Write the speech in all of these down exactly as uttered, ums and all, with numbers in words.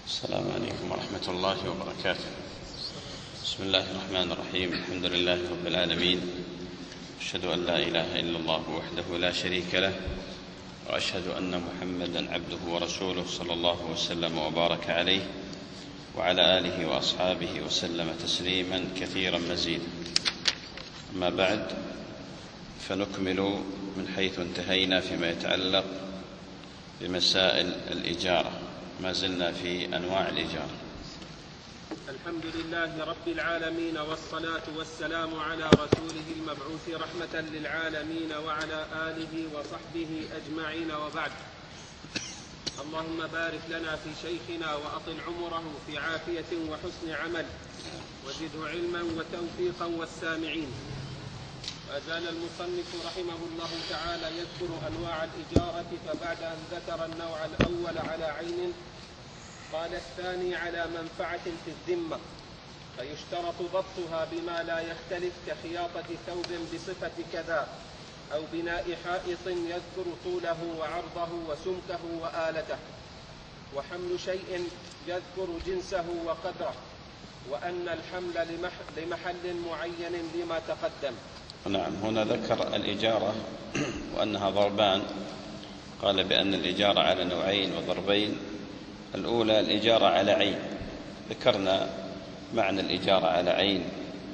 السلام عليكم ورحمة الله وبركاته. بسم الله الرحمن الرحيم. الحمد لله رب العالمين، أشهد أن لا إله إلا الله وحده لا شريك له، وأشهد أن محمدا عبده ورسوله صلى الله وسلم وبارك عليه وعلى آله وأصحابه وسلم تسليما كثيرا مزيدا. أما بعد، فنكمل من حيث انتهينا فيما يتعلق بمسائل الإجارة. ما زلنا في أنواع الإجارة. الحمد لله رب العالمين، والصلاة والسلام على رسوله المبعوث رحمة للعالمين وعلى آله وصحبه أجمعين، وبعد. اللهم بارك لنا في شيخنا وأطل عمره في عافية وحسن عمل، وزده علما وتوفيقا والسامعين. أزال المصنف رحمه الله تعالى يذكر أنواع الإجارة، فبعد أن ذكر النوع الأول على عين، قال الثاني على منفعة في الذمة، فيشترط ضبطها بما لا يختلف، كخياطة ثوب بصفة كذا، أو بناء حائط يذكر طوله وعرضه وسمكه وآلته، وحمل شيء يذكر جنسه وقدره، وأن الحمل لمحل معين لما تقدم. نعم، هنا ذكر الإجارة وأنها ضربان. قال بأن الإجارة على نوعين وضربين. الأولى الإجارة على عين، ذكرنا معنى الإجارة على عين،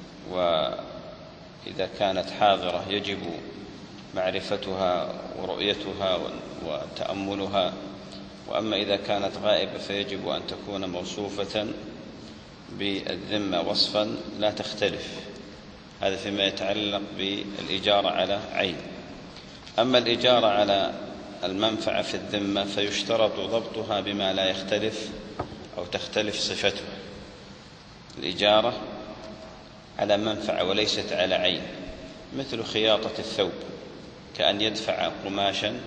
وإذا كانت حاضرة يجب معرفتها ورؤيتها وتأملها، وأما إذا كانت غائبة فيجب أن تكون موصوفة بالذمة وصفا لا تختلف. هذا فيما يتعلق بالإجارة على عين. أما الإجارة على المنفعة في الذمة فيشترط ضبطها بما لا يختلف أو تختلف صفتها. الإجارة على منفعة وليست على عين، مثل خياطة الثوب، كأن يدفع قماشا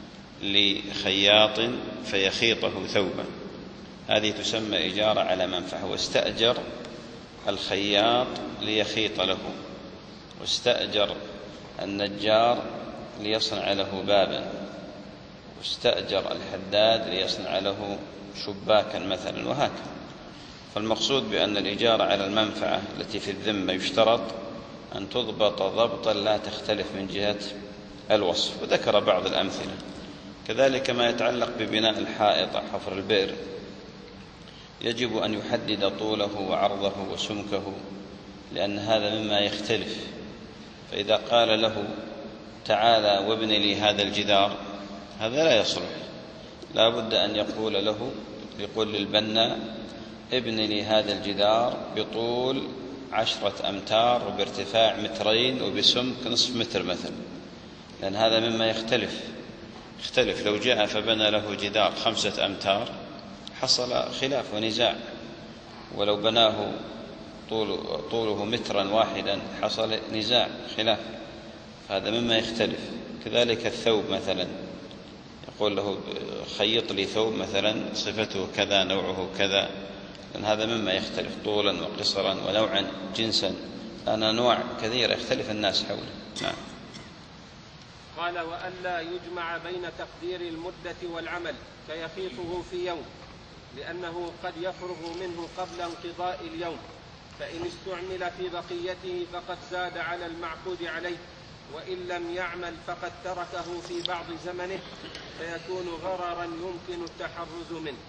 لخياط فيخيطه ثوبا، هذه تسمى إجارة على منفعة. واستأجر الخياط ليخيط له، واستأجر النجار ليصنع له بابا، واستأجر الحداد ليصنع له شباكا مثلا، وهكذا. فالمقصود بأن الإجارة على المنفعة التي في الذمة يشترط أن تضبط ضبطا لا تختلف من جهة الوصف، وذكر بعض الأمثلة. كذلك ما يتعلق ببناء الحائط أو حفر البئر، يجب أن يحدد طوله وعرضه وسمكه، لأن هذا مما يختلف. فإذا قال له تعالى وابن لي هذا الجدار، هذا لا يصلح، لا بد أن يقول له، يقول للبنا ابن لي هذا الجدار بطول عشرة أمتار وبارتفاع مترين وبسمك نصف متر مثلا، لأن هذا مما يختلف. يختلف لو جاء فبنى له جدار خمسة أمتار حصل خلاف ونزاع، ولو بناه طول طوله مترا واحدا حصل نزاع خلاف، هذا مما يختلف. كذلك الثوب مثلا، يقول له خيط لي ثوب مثلا صفته كذا نوعه كذا، لأن هذا مما يختلف طولا وقصرا ونوعا جنسا، لأن أنواع كثيرة يختلف الناس حوله. نعم. قال وألا يجمع بين تقدير المدة والعمل، كيخيطه في يوم، لأنه قد يفرغ منه قبل انقضاء اليوم، فإن استعمل في بقيته فقد زاد على المعقود عليه، وإن لم يعمل فقد تركه في بعض زمنه، فيكون غررا يمكن التحرز منه.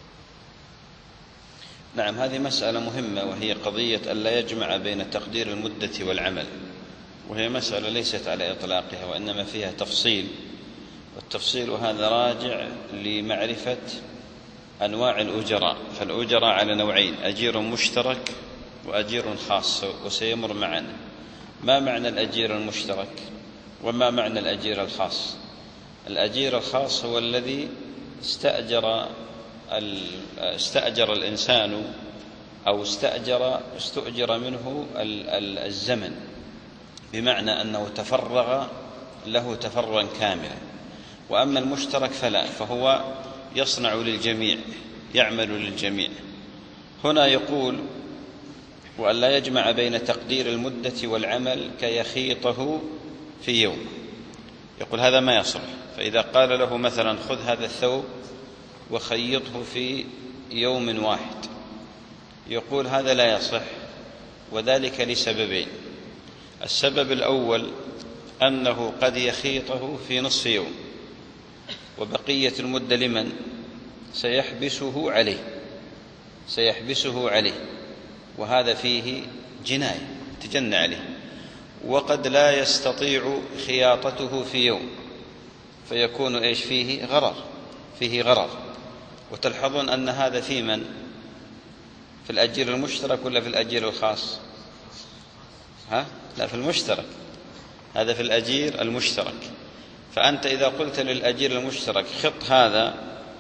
نعم، هذه مسألة مهمة، وهي قضية ألا يجمع بين تقدير المدة والعمل، وهي مسألة ليست على إطلاقها، وإنما فيها تفصيل، والتفصيل هذا راجع لمعرفة أنواع الأجراء. فالأجراء على نوعين، أجير مشترك وأجير خاص، وسيمر معنا. ما معنى الأجير المشترك وما معنى الأجير الخاص؟ الأجير الخاص هو الذي استأجر استأجر الإنسان أو استأجر استؤجر منه الزمن، بمعنى أنه تفرغ له تفرغا كاملا. وأما المشترك فلا، فهو يصنع للجميع، يعمل للجميع. هنا يقول وأن لا يجمع بين تقدير المدة والعمل كيخيطه في يوم، يقول هذا ما يصلح. فإذا قال له مثلا خذ هذا الثوب وخيطه في يوم واحد، يقول هذا لا يصح، وذلك لسببين. السبب الأول أنه قد يخيطه في نصف يوم، وبقية المدة لمن؟ سيحبسه عليه سيحبسه عليه وهذا فيه جناية تجنى عليه. وقد لا يستطيع خياطته في يوم، فيكون إيش فيه غرر فيه غرر. وتلحظون أن هذا في من؟ في الأجير المشترك ولا في الأجير الخاص؟ ها؟ لا، في المشترك. هذا في الأجير المشترك. فأنت إذا قلت للأجير المشترك خط هذا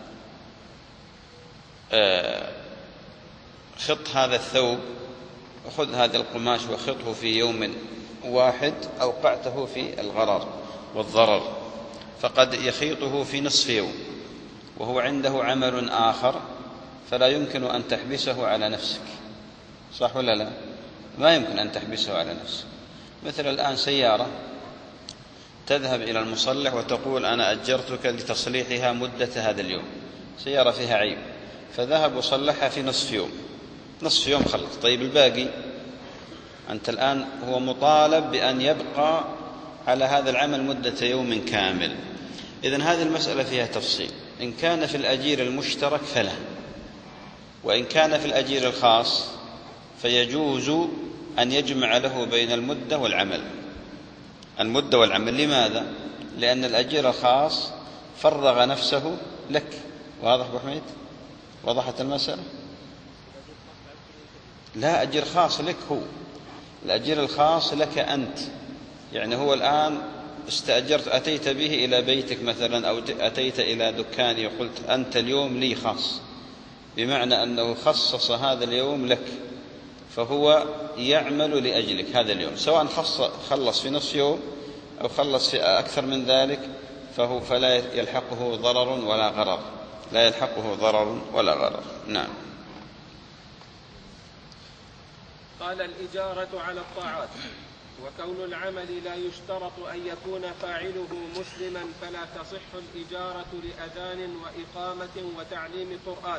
آه خط هذا الثوب، خذ هذا القماش وخطه في يوم واحد، أوقعته في الغرر والضرر، فقد يخيطه في نصف يوم وهو عنده عمل آخر، فلا يمكن أن تحبسه على نفسك. صح ولا لا؟ ما يمكن أن تحبسه على نفسك. مثل الآن سيارة تذهب إلى المصلح وتقول أنا أجرتك لتصليحها مدة هذا اليوم، سيارة فيها عيب، فذهب وصلحها في نصف يوم نصف يوم خلص. طيب الباقي أنت الآن هو مطالب بأن يبقى على هذا العمل مدة يوم كامل. إذن هذه المسألة فيها تفصيل. إن كان في الأجير المشترك فلا، وإن كان في الأجير الخاص فيجوز أن يجمع له بين المدة والعمل المدة والعمل. لماذا؟ لأن الأجير الخاص فرغ نفسه لك. واضح أبو حميد؟ وضحت المسألة؟ لا، أجير خاص لك هو، الأجير الخاص لك أنت. يعني هو الآن استأجرت، أتيت به إلى بيتك مثلا، أو أتيت إلى دكاني وقلت أنت اليوم لي خاص، بمعنى أنه خصص هذا اليوم لك، فهو يعمل لأجلك هذا اليوم، سواء خلص في نصف يوم أو خلص في أكثر من ذلك، فهو فلا يلحقه ضرر ولا غرر لا يلحقه ضرر ولا غرر. نعم. قال الإجارة على الطاعات. وكون العمل لا يشترط أن يكون فاعله مسلما، فلا تصح الإجارة لأذان وإقامة وتعليم قرآن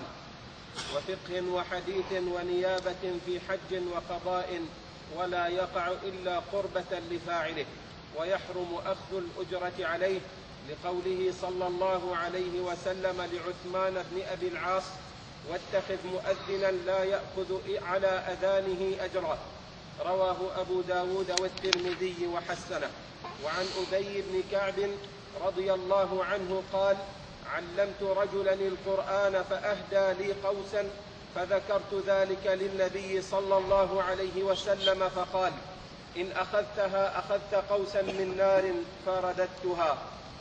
وفقه وحديث ونيابة في حج وقضاء، ولا يقع إلا قربة لفاعله، ويحرم أخذ الأجرة عليه، لقوله صلى الله عليه وسلم لعثمان بن أبي العاص: واتخذ مؤذنا لا يأخذ على أذانه أجرا. رواه أبو داود والترمذي وحسنه. وعن أبي بن كعب رضي الله عنه قال: علمت رجلا القرآن فأهدى لي قوسا، فذكرت ذلك للنبي صلى الله عليه وسلم فقال: إن أخذتها أخذت قوسا من نار فرددتها.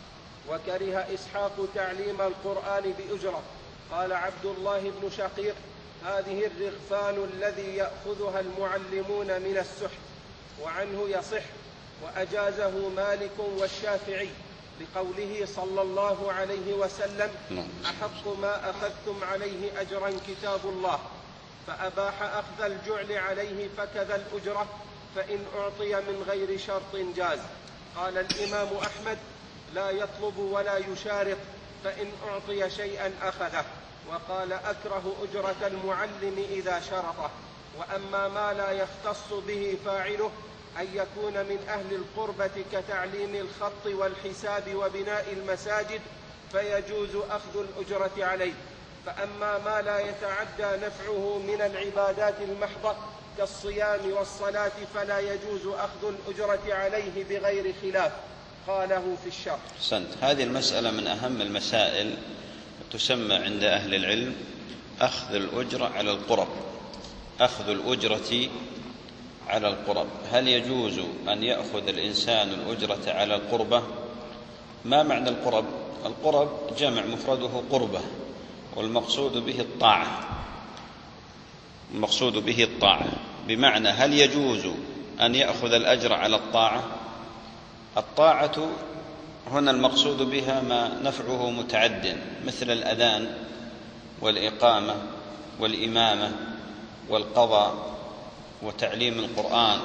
وكره إسحاق تعليم القرآن بأجرة. قال عبد الله بن شقيق: هذه الرغفان الذي يأخذها المعلمون من السحت. وعنه يصح، وأجازه مالك والشافعي، لقوله صلى الله عليه وسلم: أحق ما أخذتم عليه أجرا كتاب الله، فأباح أخذ الجعل عليه فكذا الأجرة، فإن أعطي من غير شرط جاز. قال الإمام أحمد: لا يطلب ولا يشارط، فإن أعطي شيئا أخذه. وقال: أكره أجرة المعلم إذا شرطه. وأما ما لا يختص به فاعله أن يكون من أهل القربة كتعليم الخط والحساب وبناء المساجد، فيجوز أخذ الأجرة عليه. فأما ما لا يتعدى نفعه من العبادات المحضة كالصيام والصلاة فلا يجوز أخذ الأجرة عليه بغير خلاف. قاله في الشرح. أحسنت. هذه المسألة من أهم المسائل، تسمى عند أهل العلم أخذ الأجرة على القرب. أخذ الأجرة على القرب. هل يجوز أن يأخذ الإنسان الأجرة على القربة؟ ما معنى القرب؟ القرب جمع مفرده قربة، والمقصود به الطاعة. المقصود به الطاعة، بمعنى هل يجوز أن يأخذ الأجر على الطاعة؟ الطاعة هنا المقصود بها ما نفعه متعد، مثل الأذان والإقامة والإمامة والقضاء وتعليم القرآن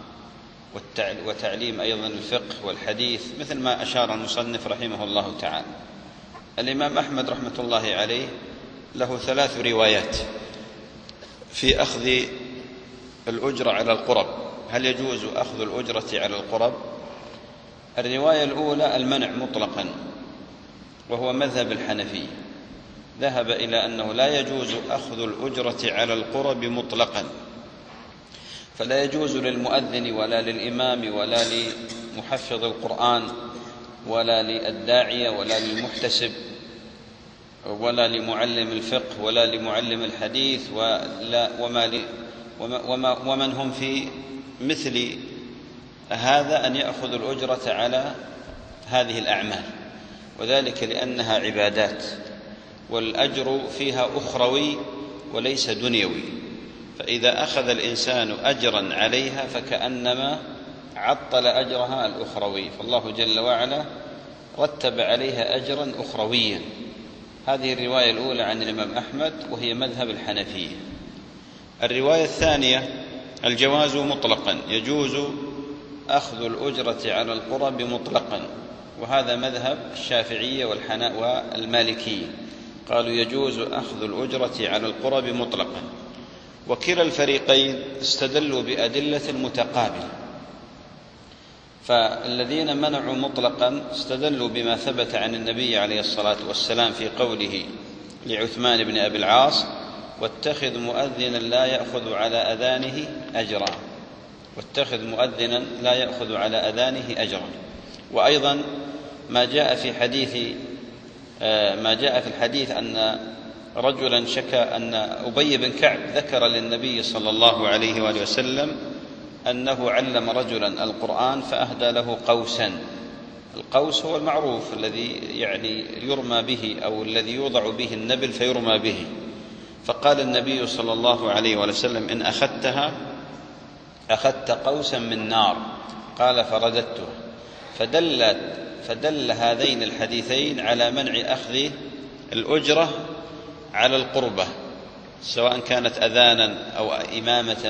وتعليم أيضا الفقه والحديث، مثل ما أشار المصنف رحمه الله تعالى. الإمام أحمد رحمة الله عليه له ثلاث روايات في أخذ الأجرة على القرب. هل يجوز أخذ الأجرة على القرب؟ الرواية الأولى المنع مطلقا، وهو مذهب الحنفية، ذهب إلى أنه لا يجوز أخذ الأجرة على القرب مطلقا، فلا يجوز للمؤذن ولا للإمام ولا لمحفظ القرآن ولا للداعية ولا للمحتسب ولا لمعلم الفقه ولا لمعلم الحديث ولا وما وما ومن هم في مثل هذا أن يأخذ الأجرة على هذه الأعمال، وذلك لأنها عبادات والأجر فيها أخروي وليس دنيوي، فإذا أخذ الإنسان أجرا عليها فكأنما عطل أجرها الأخروي، فالله جل وعلا رتب عليها أجرا أخرويا. هذه الرواية الأولى عن الإمام أحمد وهي مذهب الحنفية. الرواية الثانية الجواز مطلقا، يجوز أخذ الأجرة على القرب مطلقا، وهذا مذهب الشافعية والمالكية، قالوا يجوز أخذ الأجرة على القرب مطلقا. وكلا الفريقين استدلوا بأدلة متقابلة، فالذين منعوا مطلقا استدلوا بما ثبت عن النبي عليه الصلاة والسلام في قوله لعثمان بن أبي العاص: واتخذ مؤذنا لا يأخذ على أذانه أجرا، واتخذ مؤذنا لا يأخذ على أذانه أجرا. وأيضا ما جاء في حديث ما جاء في الحديث أن رجلا شكى أن أبي بن كعب ذكر للنبي صلى الله عليه وآله وسلم أنه علم رجلا القرآن فأهدى له قوسا. القوس هو المعروف الذي يعني يرمى به أو الذي يوضع به النبل فيرمى به، فقال النبي صلى الله عليه وآله وسلم: إن أخذتها أخذت قوسا من نار. قال: فرددته. فدل, فدل هذين الحديثين على منع أخذ الأجرة على القربة، سواء كانت أذانا أو إمامة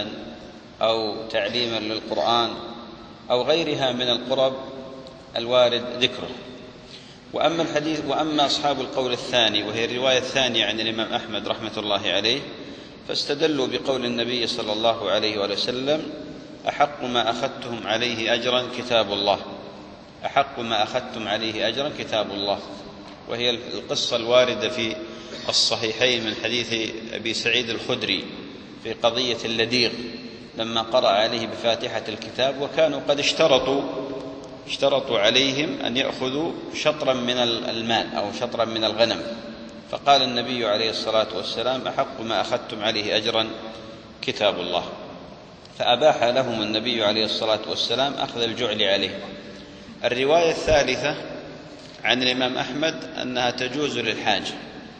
أو تعليما للقرآن أو غيرها من القرب الوارد ذكره. وأما الحديث وأما أصحاب القول الثاني وهي الرواية الثانية عن الإمام أحمد رحمة الله عليه، فاستدلوا بقول النبي صلى الله عليه وسلم: أحق ما أخذتهم عليه أجرا كتاب الله، أحق ما أخذتم عليه أجرا كتاب الله. وهي القصة الواردة في الصحيحين من حديث أبي سعيد الخدري في قضية اللديغ لما قرأ عليه بفاتحة الكتاب، وكانوا قد اشترطوا اشترطوا عليهم أن يأخذوا شطرا من المال أو شطرا من الغنم، فقال النبي عليه الصلاة والسلام: أحق ما أخذتم عليه أجرا كتاب الله، فأباح لهم النبي عليه الصلاة والسلام أخذ الجعل عليه. الرواية الثالثة عن الإمام أحمد أنها تجوز للحاجة،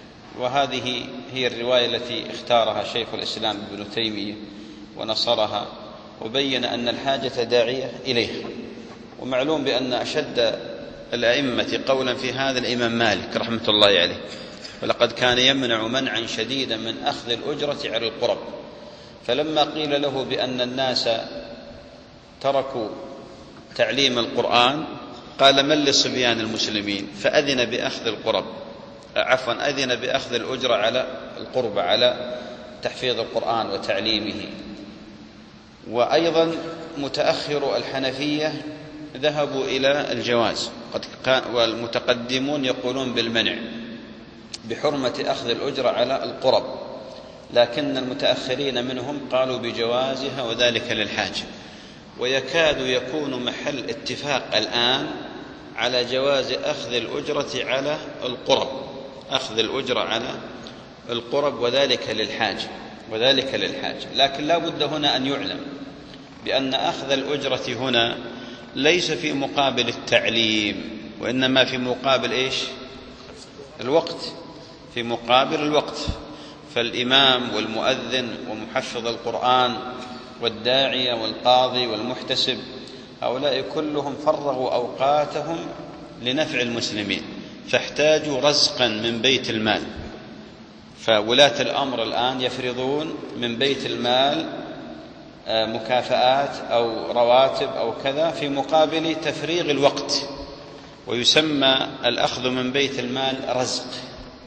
وهذه هي الرواية التي اختارها شيخ الإسلام ابن تيمية ونصرها، وبين أن الحاجة داعية إليها. ومعلوم بأن أشد الأئمة قولا في هذا الإمام مالك رحمة الله عليه، ولقد كان يمنع منعا شديدا من أخذ الأجرة على القرب، فلما قيل له بأن الناس تركوا تعليم القرآن قال: من لصبيان المسلمين؟ فأذن بأخذ القرب عفوا أذن بأخذ الأجرة على القرب على تحفيظ القرآن وتعليمه. وأيضا متأخر الحنفية ذهبوا إلى الجواز، والمتقدمون يقولون بالمنع بحرمة أخذ الأجرة على القرب، لكن المتأخرين منهم قالوا بجوازها وذلك للحاجة. ويكاد يكون محل اتفاق الآن على جواز أخذ الأجرة على القرب، أخذ الأجرة على القرب وذلك للحاجة وذلك للحاجة لكن لا بد هنا أن يعلم بأن أخذ الأجرة هنا ليس في مقابل التعليم، وإنما في مقابل إيش؟ الوقت، في مقابل الوقت. فالإمام والمؤذن ومحفظ القرآن والداعية والقاضي والمحتسب هؤلاء كلهم فرغوا أوقاتهم لنفع المسلمين، فاحتاجوا رزقا من بيت المال، فولاة الأمر الآن يفرضون من بيت المال مكافآت أو رواتب أو كذا في مقابل تفريغ الوقت، ويسمى الأخذ من بيت المال رزق.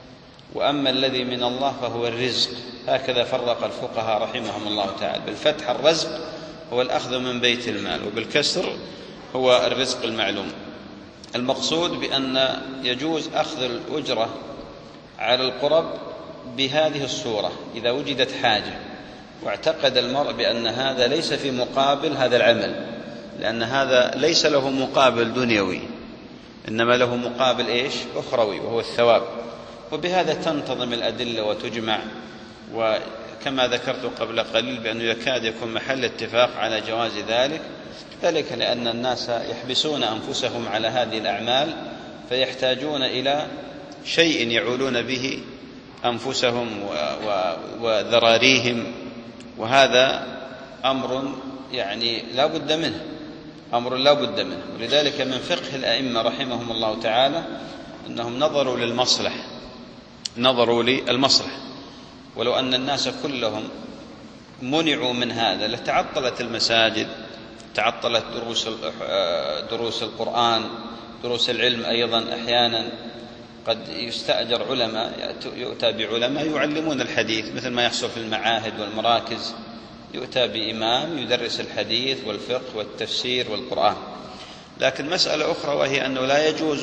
وأما الذي من الله فهو الرزق. هكذا فرق الفقهاء رحمهم الله تعالى، بالفتح الرزق هو الأخذ من بيت المال، وبالكسر هو الرزق المعلوم. المقصود بأن يجوز أخذ الأجرة على القرب بهذه الصورة إذا وجدت حاجة واعتقد المرء بأن هذا ليس في مقابل هذا العمل، لأن هذا ليس له مقابل دنيوي إنما له مقابل إيش؟ أخروي، وهو الثواب. وبهذا تنتظم الأدلة وتجمع، وكما ذكرت قبل قليل بأنه يكاد يكون محل اتفاق على جواز ذلك، ذلك لأن الناس يحبسون أنفسهم على هذه الأعمال فيحتاجون إلى شيء يعولون به أنفسهم وذراريهم، وهذا أمر يعني لا بد منه، أمر لا بد منه. ولذلك من فقه الأئمة رحمهم الله تعالى أنهم نظروا للمصلح، نظروا للمصلح. ولو أن الناس كلهم منعوا من هذا لتعطلت المساجد، تعطلت دروس دروس القرآن، دروس العلم. أيضا أحيانا قد يستأجر علماء، يؤتى بعلماء يعلمون الحديث مثل ما يحصل في المعاهد والمراكز، يؤتى بإمام يدرس الحديث والفقه والتفسير والقرآن. لكن مسألة أخرى وهي أنه لا يجوز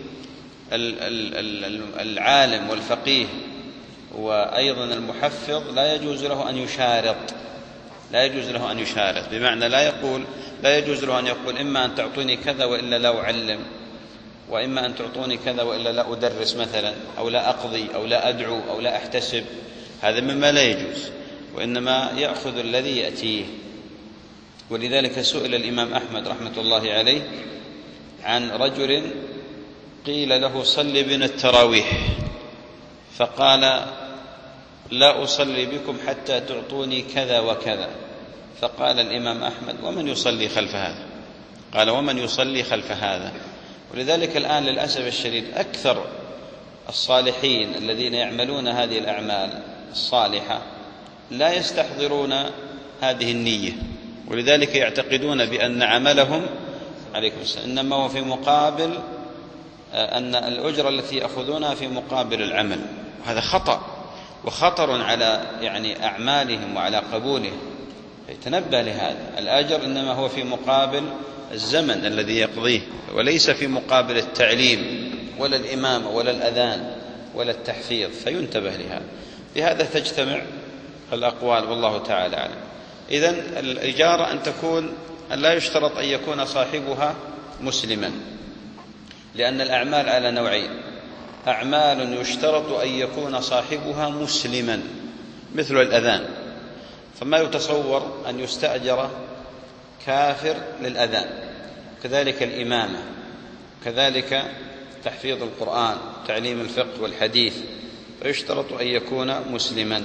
للعالم والفقيه وأيضا المحفظ لا يجوز له أن يشارط، لا يجوز له أن يشارط، بمعنى لا يقول لا يجوز له أن يقول إما أن تعطوني كذا وإلا لا أعلم، وإما أن تعطوني كذا وإلا لا أدرس مثلا، أو لا أقضي أو لا أدعو أو لا أحتسب. هذا مما لا يجوز، وإنما يأخذ الذي يأتيه. ولذلك سئل الإمام أحمد رحمة الله عليه عن رجل قيل له صل بنا التراويح، فقال لا أصلي بكم حتى تعطوني كذا وكذا. فقال الإمام أحمد ومن يصلي خلف هذا؟ قال ومن يصلي خلف هذا. ولذلك الآن للأسف الشديد أكثر الصالحين الذين يعملون هذه الأعمال الصالحة لا يستحضرون هذه النية، ولذلك يعتقدون بأن عملهم عليكم السلام إنما هو في مقابل أن الأجرة التي يأخذونها في مقابل العمل. وهذا خطأ وخطر على يعني أعمالهم وعلى قبولهم، يتنبه لهذا. الأجر إنما هو في مقابل الزمن الذي يقضيه، وليس في مقابل التعليم ولا الإمامة ولا الأذان ولا التحفيظ، فينتبه لهذا. بهذا تجتمع الأقوال والله تعالى أعلم. إذن الإجارة أن تكون أن لا يشترط أن يكون صاحبها مسلما، لأن الأعمال على نوعين: أعمال يشترط أن يكون صاحبها مسلما مثل الأذان، فما يتصور أن يستأجر كافر للأذان، كذلك الإمامة، كذلك تحفيظ القرآن، تعليم الفقه والحديث، فيشترط أن يكون مسلما.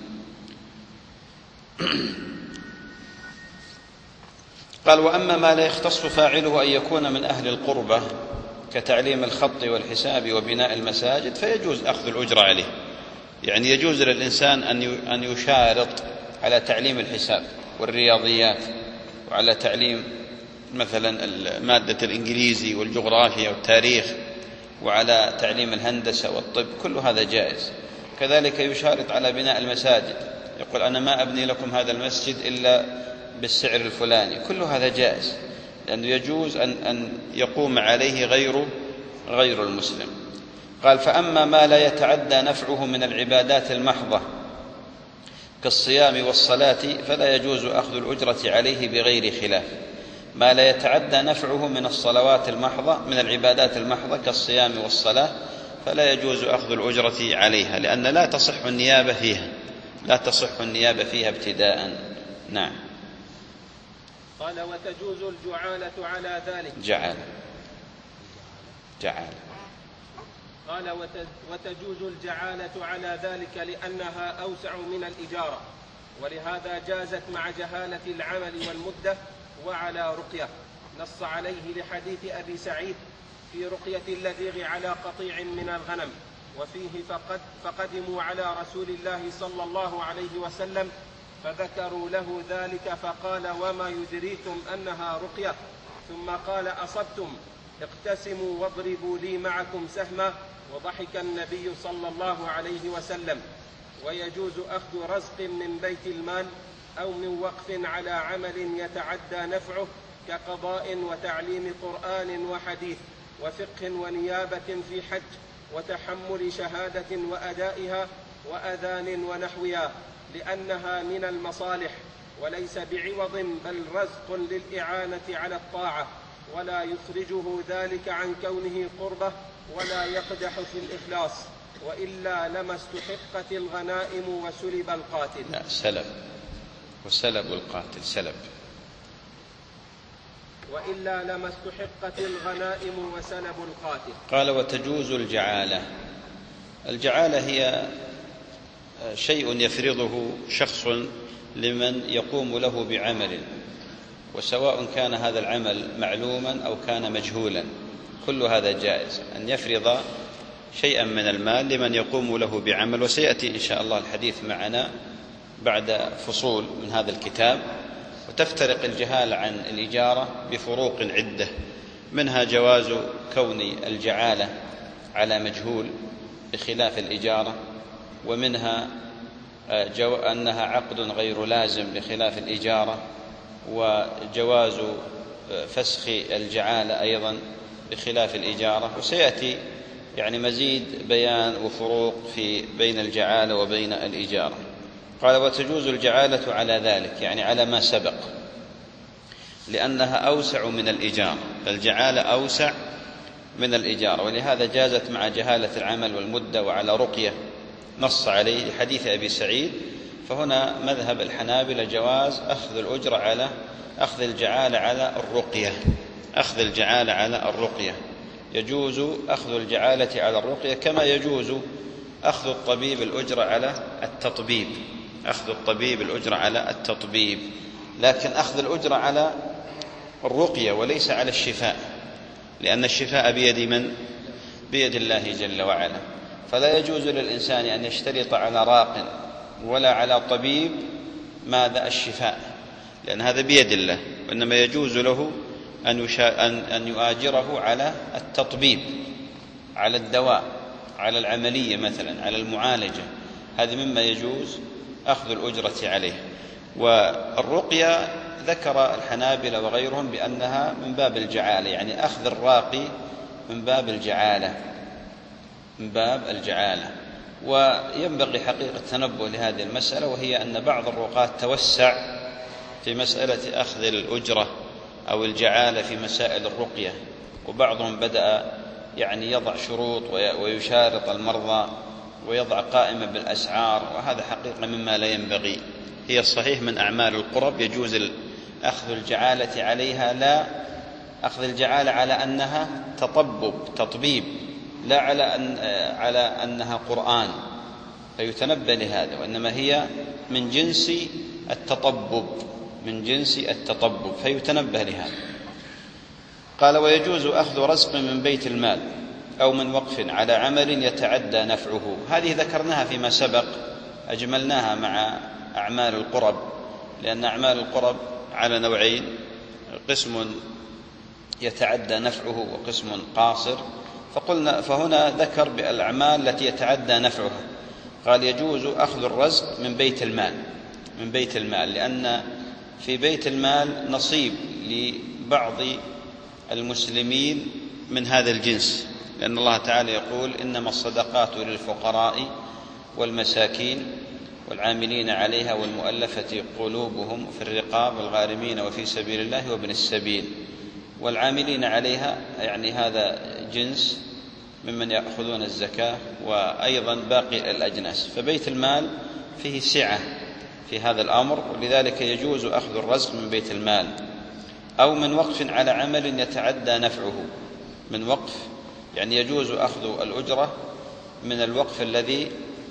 قال وأما ما لا يختص فاعله أن يكون من أهل القربة كتعليم الخط والحساب وبناء المساجد فيجوز أخذ الأجرة عليه. يعني يجوز للإنسان أن يشارط على تعليم الحساب والرياضيات، وعلى تعليم مثلا مادة الإنجليزي والجغرافيا والتاريخ، وعلى تعليم الهندسة والطب، كل هذا جائز. كذلك يشارط على بناء المساجد، يقول أنا ما أبني لكم هذا المسجد إلا بالسعر الفلاني، كل هذا جائز، لأنه يجوز أن, أن يقوم عليه غير غير المسلم. قال فأما ما لا يتعدى نفعه من العبادات المحضة كالصيام والصلاة فلا يجوز أخذ الأجرة عليه بغير خلاف. ما لا يتعدى نفعه من الصلوات المحضة من العبادات المحضة كالصيام والصلاة فلا يجوز أخذ الأجرة عليها، لأن لا تصح النيابة فيها، لا تصح النيابة فيها ابتداء. نعم. قال وتجوز الجعالة على ذلك. جعل جعل قال وتجوز الجعالة على ذلك لأنها أوسع من الإجارة، ولهذا جازت مع جهالة العمل والمدة وعلى رقية، نص عليه لحديث أبي سعيد في رقية اللذيغ على قطيع من الغنم، وفيه فقد فقدموا على رسول الله صلى الله عليه وسلم فذكروا له ذلك فقال وما يدريكم أنها رقية؟ ثم قال أصبتم، اقتسموا واضربوا لي معكم سهما وضحك النبي صلى الله عليه وسلم. ويجوز أخذ رزق من بيت المال أو من وقف على عمل يتعدى نفعه كقضاء وتعليم قرآن وحديث وفقه ونيابة في حج وتحمل شهادة وأدائها وأذان ونحوها، لأنها من المصالح وليس بعوض بل رزق للإعانة على الطاعة، ولا يخرجه ذلك عن كونه قربة ولا يقدح في الإخلاص، وإلا لما استحقت الغنائم وسلب القاتل. لا، سلب وسلب القاتل سلب. وإلا لما استحقت الغنائم وسلب القاتل. قال وتجوز الجعالة. الجعالة هي شيء يفرضه شخص لمن يقوم له بعمل، وسواء كان هذا العمل معلوما أو كان مجهولا، كل هذا جائز، أن يفرض شيئا من المال لمن يقوم له بعمل. وسيأتي إن شاء الله الحديث معنا بعد فصول من هذا الكتاب. وتفترق الجهالة عن الإجارة بفروق عدة، منها جواز كون الجعالة على مجهول بخلاف الإجارة، ومنها جو أنها عقد غير لازم بخلاف الإجارة، وجواز فسخ الجعالة أيضا بخلاف الإجارة. وسيأتي يعني مزيد بيان وفروق في بين الجعالة وبين الإجارة. قال وتجوز الجعالة على ذلك، يعني على ما سبق، لأنها أوسع من الإجارة، فالجعالة أوسع من الإجارة، ولهذا جازت مع جهالة العمل والمدة وعلى رقية نص عليه لحديث أبي سعيد. فهنا مذهب الحنابلة جواز أخذ الأجرة على أخذ الجعالة على الرقية، أخذ الجعالة على الرقية، يجوز أخذ الجعالة على الرقية كما يجوز أخذ الطبيب الأجرة على التطبيب، أخذ الطبيب الأجرة على التطبيب، لكن أخذ الأجرة على الرقية وليس على الشفاء، لأن الشفاء بيد من؟ بيد الله جل وعلا. فلا يجوز للإنسان أن يشترط على راق ولا على طبيب ماذا؟ الشفاء، لأن هذا بيد الله، وإنما يجوز له أن, أن يؤاجره على التطبيب، على الدواء، على العملية مثلا، على المعالجة، هذا مما يجوز أخذ الأجرة عليه. والرقية ذكر الحنابلة وغيرهم بأنها من باب الجعالة، يعني أخذ الراقي من باب الجعالة، من باب الجعالة. وينبغي حقيقة التنبه لهذه المسألة، وهي أن بعض الرقاة توسع في مسألة أخذ الأجرة أو الجعالة في مسائل الرقية، وبعضهم بدأ يعني يضع شروط ويشارط المرضى ويضع قائمة بالأسعار، وهذا حقيقة مما لا ينبغي. هي الصحيح من أعمال القرب يجوز أخذ الجعالة عليها، لا أخذ الجعالة على أنها تطبب تطبيب، لا على أن على أنها قرآن، فيتنبه لهذا، وإنما هي من جنس التطبب، من جنس التطبب، فيتنبه لهذا. قال ويجوز أخذ رزق من بيت المال أو من وقف على عمل يتعدى نفعه. هذه ذكرناها فيما سبق، أجملناها مع أعمال القرب، لأن أعمال القرب على نوعين، قسم يتعدى نفعه وقسم قاصر. فقلنا فهنا ذكر بالأعمال التي يتعدى نفعها، قال يجوز أخذ الرزق من بيت المال، من بيت المال، لأن في بيت المال نصيب لبعض المسلمين من هذا الجنس، لأن الله تعالى يقول إنما الصدقات للفقراء والمساكين والعاملين عليها والمؤلفة قلوبهم في الرقاب والغارمين وفي سبيل الله وابن السبيل. والعاملين عليها يعني هذا جنس ممن يأخذون الزكاة، وأيضا باقي الأجناس. فبيت المال فيه سعة في هذا الأمر، ولذلك يجوز أخذ الرزق من بيت المال أو من وقف على عمل يتعدى نفعه. من وقف يعني يجوز أخذ الأجرة من الوقف الذي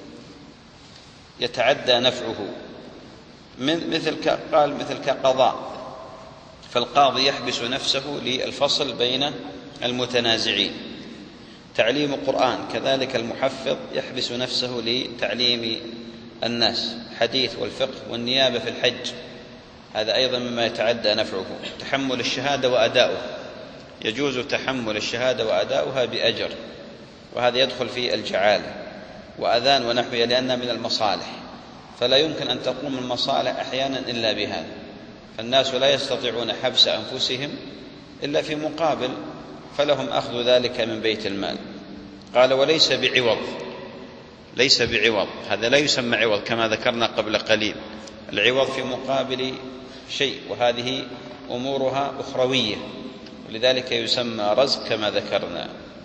يتعدى نفعه، من مثل قال مثل كقضاء، فالقاضي يحبس نفسه للفصل بين المتنازعين. تعليم قرآن كذلك، المحفظ يحبس نفسه لتعليم الناس، حديث والفقه والنيابة في الحج، هذا أيضا مما يتعدى نفعه. تحمل الشهادة وأداؤها، يجوز تحمل الشهادة وأداؤها بأجر، وهذا يدخل في الجعالة، وأذان ونحوها لأنها من المصالح، فلا يمكن أن تقوم المصالح أحيانا إلا بهذا، فالناس لا يستطيعون حبس أنفسهم إلا في مقابل، فلهم أخذ ذلك من بيت المال. قال وليس بعوض، ليس بعوض، هذا لا يسمى عوض كما ذكرنا قبل قليل، العوض في مقابل شيء، وهذه أمورها أخروية، ولذلك يسمى رزق كما ذكرنا،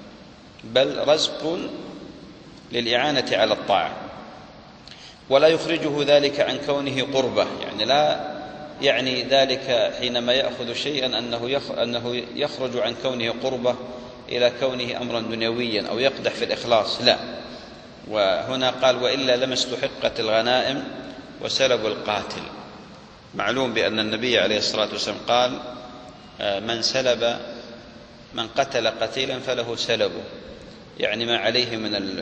بل رزق للإعانة على الطاعة، ولا يخرجه ذلك عن كونه قربة، يعني لا يعني ذلك حينما يأخذ شيئا أنه يخرج عن كونه قربة إلى كونه أمرا دنيويا أو يقدح في الإخلاص، لا. وهنا قال وإلا لما استحقت الغنائم وسلب القاتل. معلوم بأن النبي عليه الصلاة والسلام قال من سلب من قتل قتيلا فله سلبه، يعني ما عليه من ال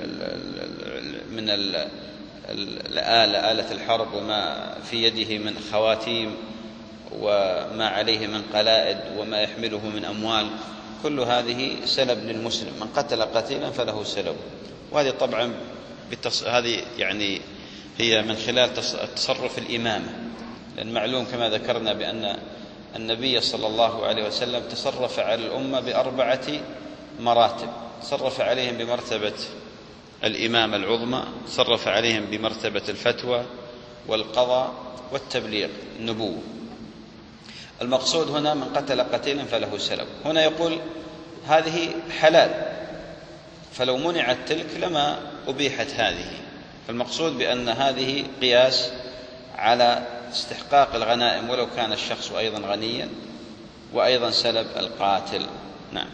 من ال الآلة آلة الحرب وما في يده من خواتيم وما عليه من قلائد وما يحمله من أموال، كل هذه سلب للمسلم، من قتل قتيلا فله سلب. وهذه طبعا بالتص... هذه يعني هي من خلال تصرف الإمامة، لأن معلوم كما ذكرنا بأن النبي صلى الله عليه وسلم تصرف على الأمة بأربعة مراتب، تصرف عليهم بمرتبة الإمامة العظمى، تصرف عليهم بمرتبة الفتوى والقضاء والتبليغ النبوة. المقصود هنا من قتل قتيلا فله سلب، هنا يقول هذه حلال، فلو منعت تلك لما أبيحت هذه، فالمقصود بأن هذه قياس على استحقاق الغنائم ولو كان الشخص أيضا غنيا، وأيضا سلب القاتل. نعم.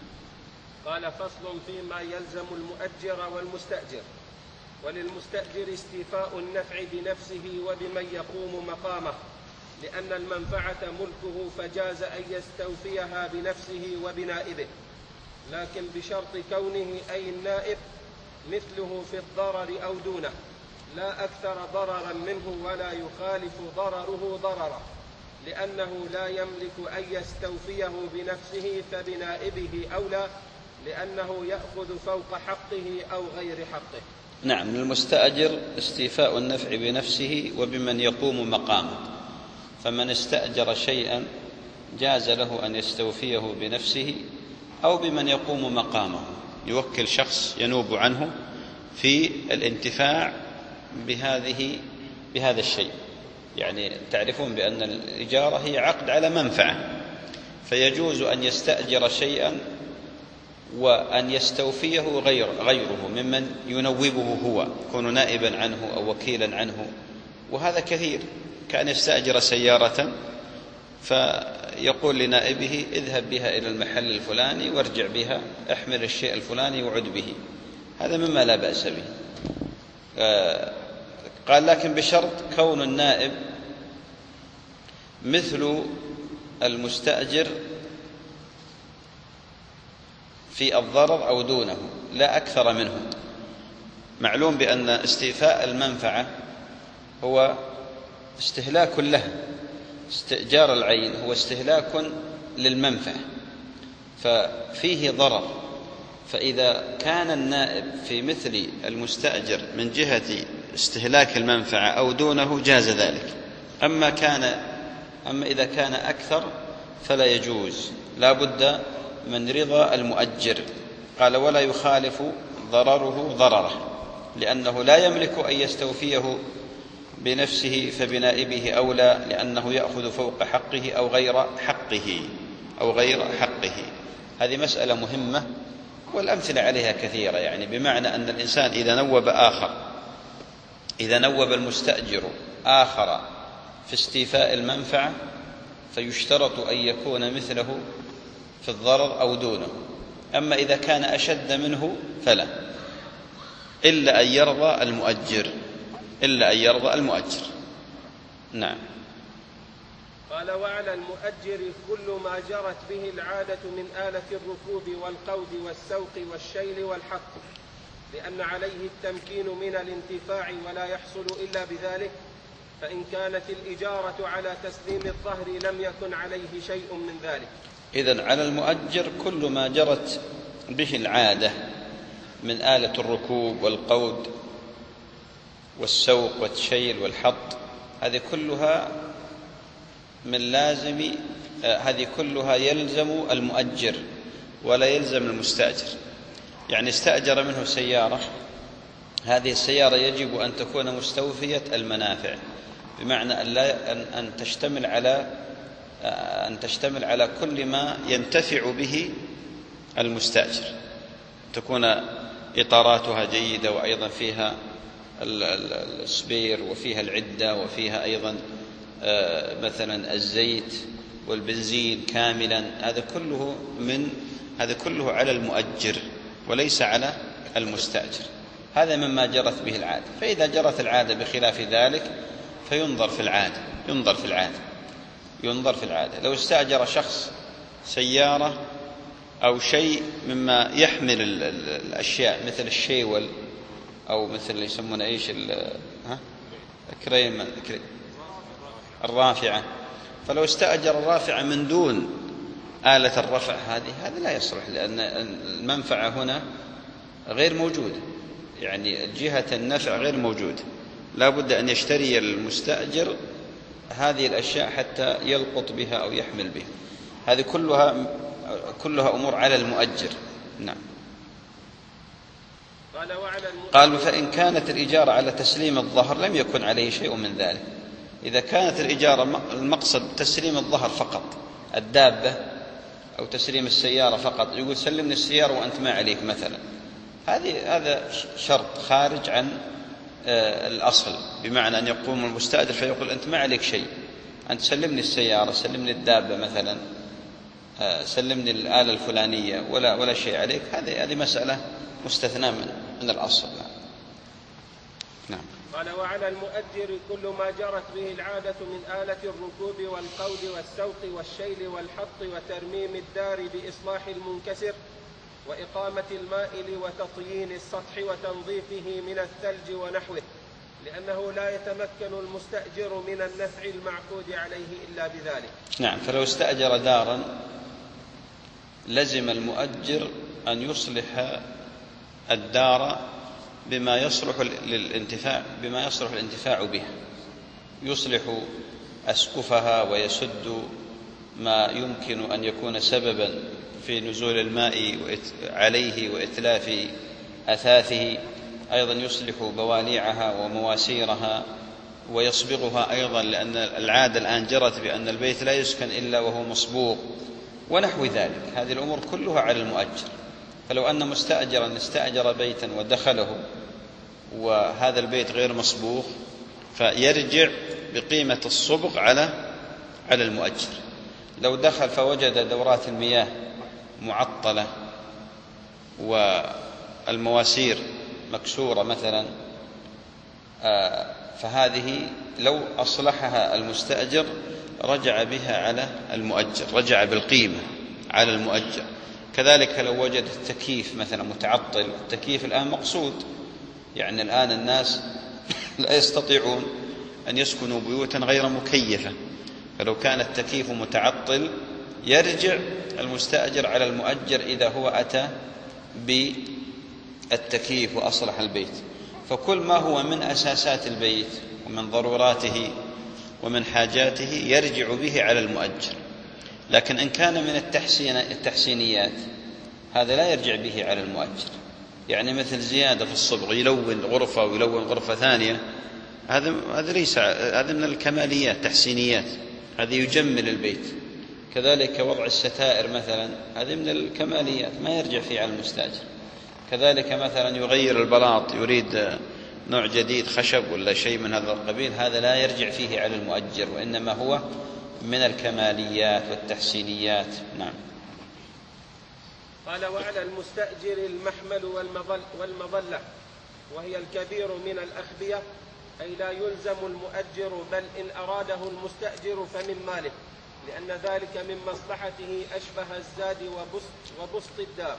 قال فصل فيما يلزم المؤجر والمستأجر. وللمستأجر استيفاء النفع بنفسه وبمن يقوم مقامه، لأن المنفعة ملكه فجاز أن يستوفيها بنفسه وبنائبه، لكن بشرط كونه أي النائب مثله في الضرر أو دونه، لا أكثر ضررا منه ولا يخالف ضرره ضرره، لأنه لا يملك أن يستوفيه بنفسه فبنائبه أولى، لأنه يأخذ فوق حقه أو غير حقه. نعم. للمستأجر استيفاء النفع بنفسه وبمن يقوم مقامه، فمن استأجر شيئا جاز له أن يستوفيه بنفسه أو بمن يقوم مقامه، يوكل شخص ينوب عنه في الانتفاع بهذه بهذا الشيء. يعني تعرفون بأن الإجارة هي عقد على منفعة، فيجوز أن يستأجر شيئا وأن يستوفيه غير غيره ممن ينوبه هو، يكون نائبا عنه أو وكيلا عنه، وهذا كثير. كان يستأجر سيارة فيقول لنائبه اذهب بها إلى المحل الفلاني وارجع بها، احمل الشيء الفلاني وعد به، هذا مما لا بأس به. قال لكن بشرط كون النائب مثل المستأجر في الضرر أو دونه، لا أكثر منه. معلوم بأن استيفاء المنفعة هو استهلاك له، استئجار العين هو استهلاك للمنفعة، ففيه ضرر، فإذا كان النائب في مثل المستأجر من جهة استهلاك المنفعة أو دونه جاز ذلك. أما كان أما إذا كان أكثر فلا يجوز، لا بد من رضا المؤجر. قال ولا يخالف ضرره ضرره، لأنه لا يملك أن يستوفيه بنفسه فبنائبه أولى، لأنه يأخذ فوق حقه أو غير حقه أو غير حقه. هذه مسألة مهمة والأمثلة عليها كثيرة، يعني بمعنى أن الإنسان إذا نوب آخر إذا نوب المستأجر آخر في استيفاء المنفعة فيشترط أن يكون مثله في الضرر أو دونه. أما إذا كان أشد منه فلا، إلا أن يرضى المؤجر إلا أن يرضى المؤجر. نعم. قال وعلى المؤجر كل ما جرت به العادة من آلة الركوب والقود والسوق والشيل والحق، لأن عليه التمكين من الانتفاع ولا يحصل إلا بذلك، فإن كانت الإجارة على تسليم الظهر لم يكن عليه شيء من ذلك. إذن على المؤجر كل ما جرت به العادة من آلة الركوب والقود والسوق والشيل والحط، هذه كلها من لازم هذه كلها يلزم المؤجر ولا يلزم المستأجر. يعني استأجر منه سيارة، هذه السيارة يجب أن تكون مستوفية المنافع، بمعنى أن, لا أن تشتمل على أن تشتمل على كل ما ينتفع به المستأجر، تكون إطاراتها جيدة، وأيضا فيها السبير، وفيها العدة، وفيها أيضا مثلا الزيت والبنزين كاملا. هذا كله من هذا كله على المؤجر وليس على المستأجر. هذا مما جرت به العادة. فإذا جرت العادة بخلاف ذلك فينظر في العادة ينظر في العادة ينظر في العادة لو استأجر شخص سيارة أو شيء مما يحمل الأشياء مثل الشيول أو مثل اللي يسمونه إيش ها كريم الرافعة، فلو استأجر الرافعة من دون آلة الرفع هذه هذا لا يصلح، لأن المنفعة هنا غير موجودة، يعني جهة النفع غير موجودة. لا بد أن يشتري المستأجر هذه الأشياء حتى يلقط بها أو يحمل بها. هذه كلها كلها أمور على المؤجر. نعم. قال فإن كانت الإجارة على تسليم الظهر لم يكن عليه شيء من ذلك. إذا كانت الإجارة المقصد تسليم الظهر فقط، الدابة أو تسليم السيارة فقط، يقول سلمني السيارة وأنت ما عليك مثلا، هذه هذا شرط خارج عن الأصل، بمعنى أن يقوم المستأجر فيقول أنت ما عليك شيء، أنت سلمني السيارة، سلمني الدابة مثلا، سلمني الآلة الفلانية، ولا ولا شيء عليك. هذه هذه مسألة مستثنى من من الأصل. نعم. قال وعلى المؤجر كل ما جرت به العادة من آلة الركوب والقود والسوق والشيل والحط وترميم الدار بإصلاح المنكسر وإقامة المائل وتطيين السطح وتنظيفه من الثلج ونحوه، لأنه لا يتمكن المستأجر من النفع المعقود عليه إلا بذلك. نعم. فلو استأجر دارا لزم المؤجر أن يصلح الدار بما يصلح للانتفاع بما يصلح الانتفاع بها، يصلح أسقفها ويسد ما يمكن أن يكون سببا في نزول الماء عليه وإتلاف أثاثه، أيضا يصلح بواليعها ومواسيرها ويصبغها أيضا، لأن العادة الآن جرت بأن البيت لا يسكن إلا وهو مصبوغ ونحو ذلك. هذه الأمور كلها على المؤجر. فلو أن مستأجرا استأجر بيتا ودخله وهذا البيت غير مصبوغ فيرجع بقيمة الصبغ على على المؤجر. لو دخل فوجد دورات المياه معطلة والمواسير مكسورة مثلا، فهذه لو أصلحها المستأجر رجع بها على المؤجر، رجع بالقيمة على المؤجر. كذلك لو وجد التكييف مثلا متعطل، التكييف الآن مقصود، يعني الآن الناس لا يستطيعون أن يسكنوا بيوتا غير مكيفة، فلو كان التكييف متعطل يرجع المستأجر على المؤجر إذا هو أتى بالتكييف وأصلح البيت. فكل ما هو من أساسات البيت ومن ضروراته ومن حاجاته يرجع به على المؤجر. لكن إن كان من التحسين التحسينيات هذا لا يرجع به على المؤجر، يعني مثل زيادة في الصبغ، يلون غرفة ويلون غرفة ثانية، هذا هذا ليس هذا من الكماليات، تحسينيات، هذا يجمل البيت. كذلك وضع الستائر مثلا، هذا من الكماليات ما يرجع فيه على المستأجر. كذلك مثلا يغير البلاط، يريد نوع جديد خشب ولا شيء من هذا القبيل، هذا لا يرجع فيه على المؤجر، وإنما هو من الكماليات والتحسينيات. نعم. قال وعلى المستأجر المحمل والمظل والمظلة، وهي الكبير من الأخبية، أي لا يلزم المؤجر، بل إن أراده المستأجر فمن ماله، لأن ذلك من مصلحته أشبه الزاد وبسط, وبسط الدار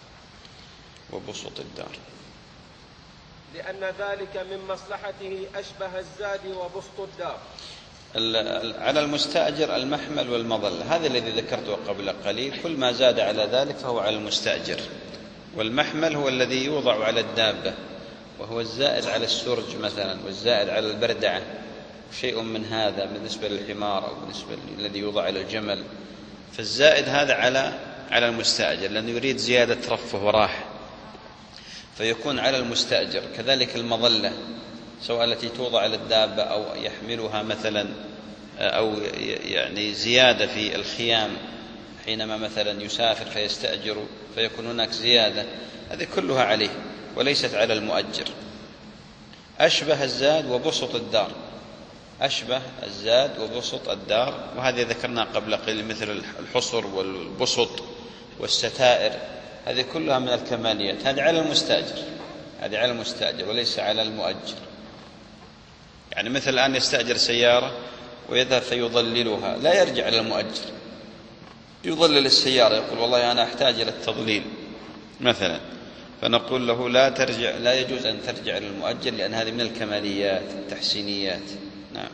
وبسط الدار لأن ذلك من مصلحته أشبه الزاد وبسط الدار. على المستأجر المحمل والمظلة، هذا الذي ذكرته قبل قليل، كل ما زاد على ذلك فهو على المستأجر. والمحمل هو الذي يوضع على الدابة، وهو الزائد على السرج مثلا والزائد على البردعة، شيء من هذا بالنسبة للحمار أو بالنسبة الذي يوضع على الجمل. فالزائد هذا على على المستأجر، لأنه يريد زيادة رفه وراحة، فيكون على المستأجر. كذلك المظلة، سواء التي توضع على الدابة أو يحملها مثلا، أو يعني زيادة في الخيام حينما مثلا يسافر فيستأجر فيكون هناك زيادة، هذه كلها عليه وليست على المؤجر. أشبه الزاد وبسط الدار، أشبه الزاد وبسط الدار، وهذه ذكرنا قبل قليل، مثل الحصر والبسط والستائر، هذه كلها من الكماليات. هذه على المستأجر، هذه على المستأجر وليس على المؤجر. يعني مثل الآن يستأجر سيارة ويذهب فيضللها، لا يرجع إلى المؤجر، يضلل السيارة، يقول والله أنا أحتاج إلى التضليل مثلا، فنقول له لا ترجع، لا يجوز أن ترجع إلى المؤجر، لأن هذه من الكماليات التحسينيات. نعم.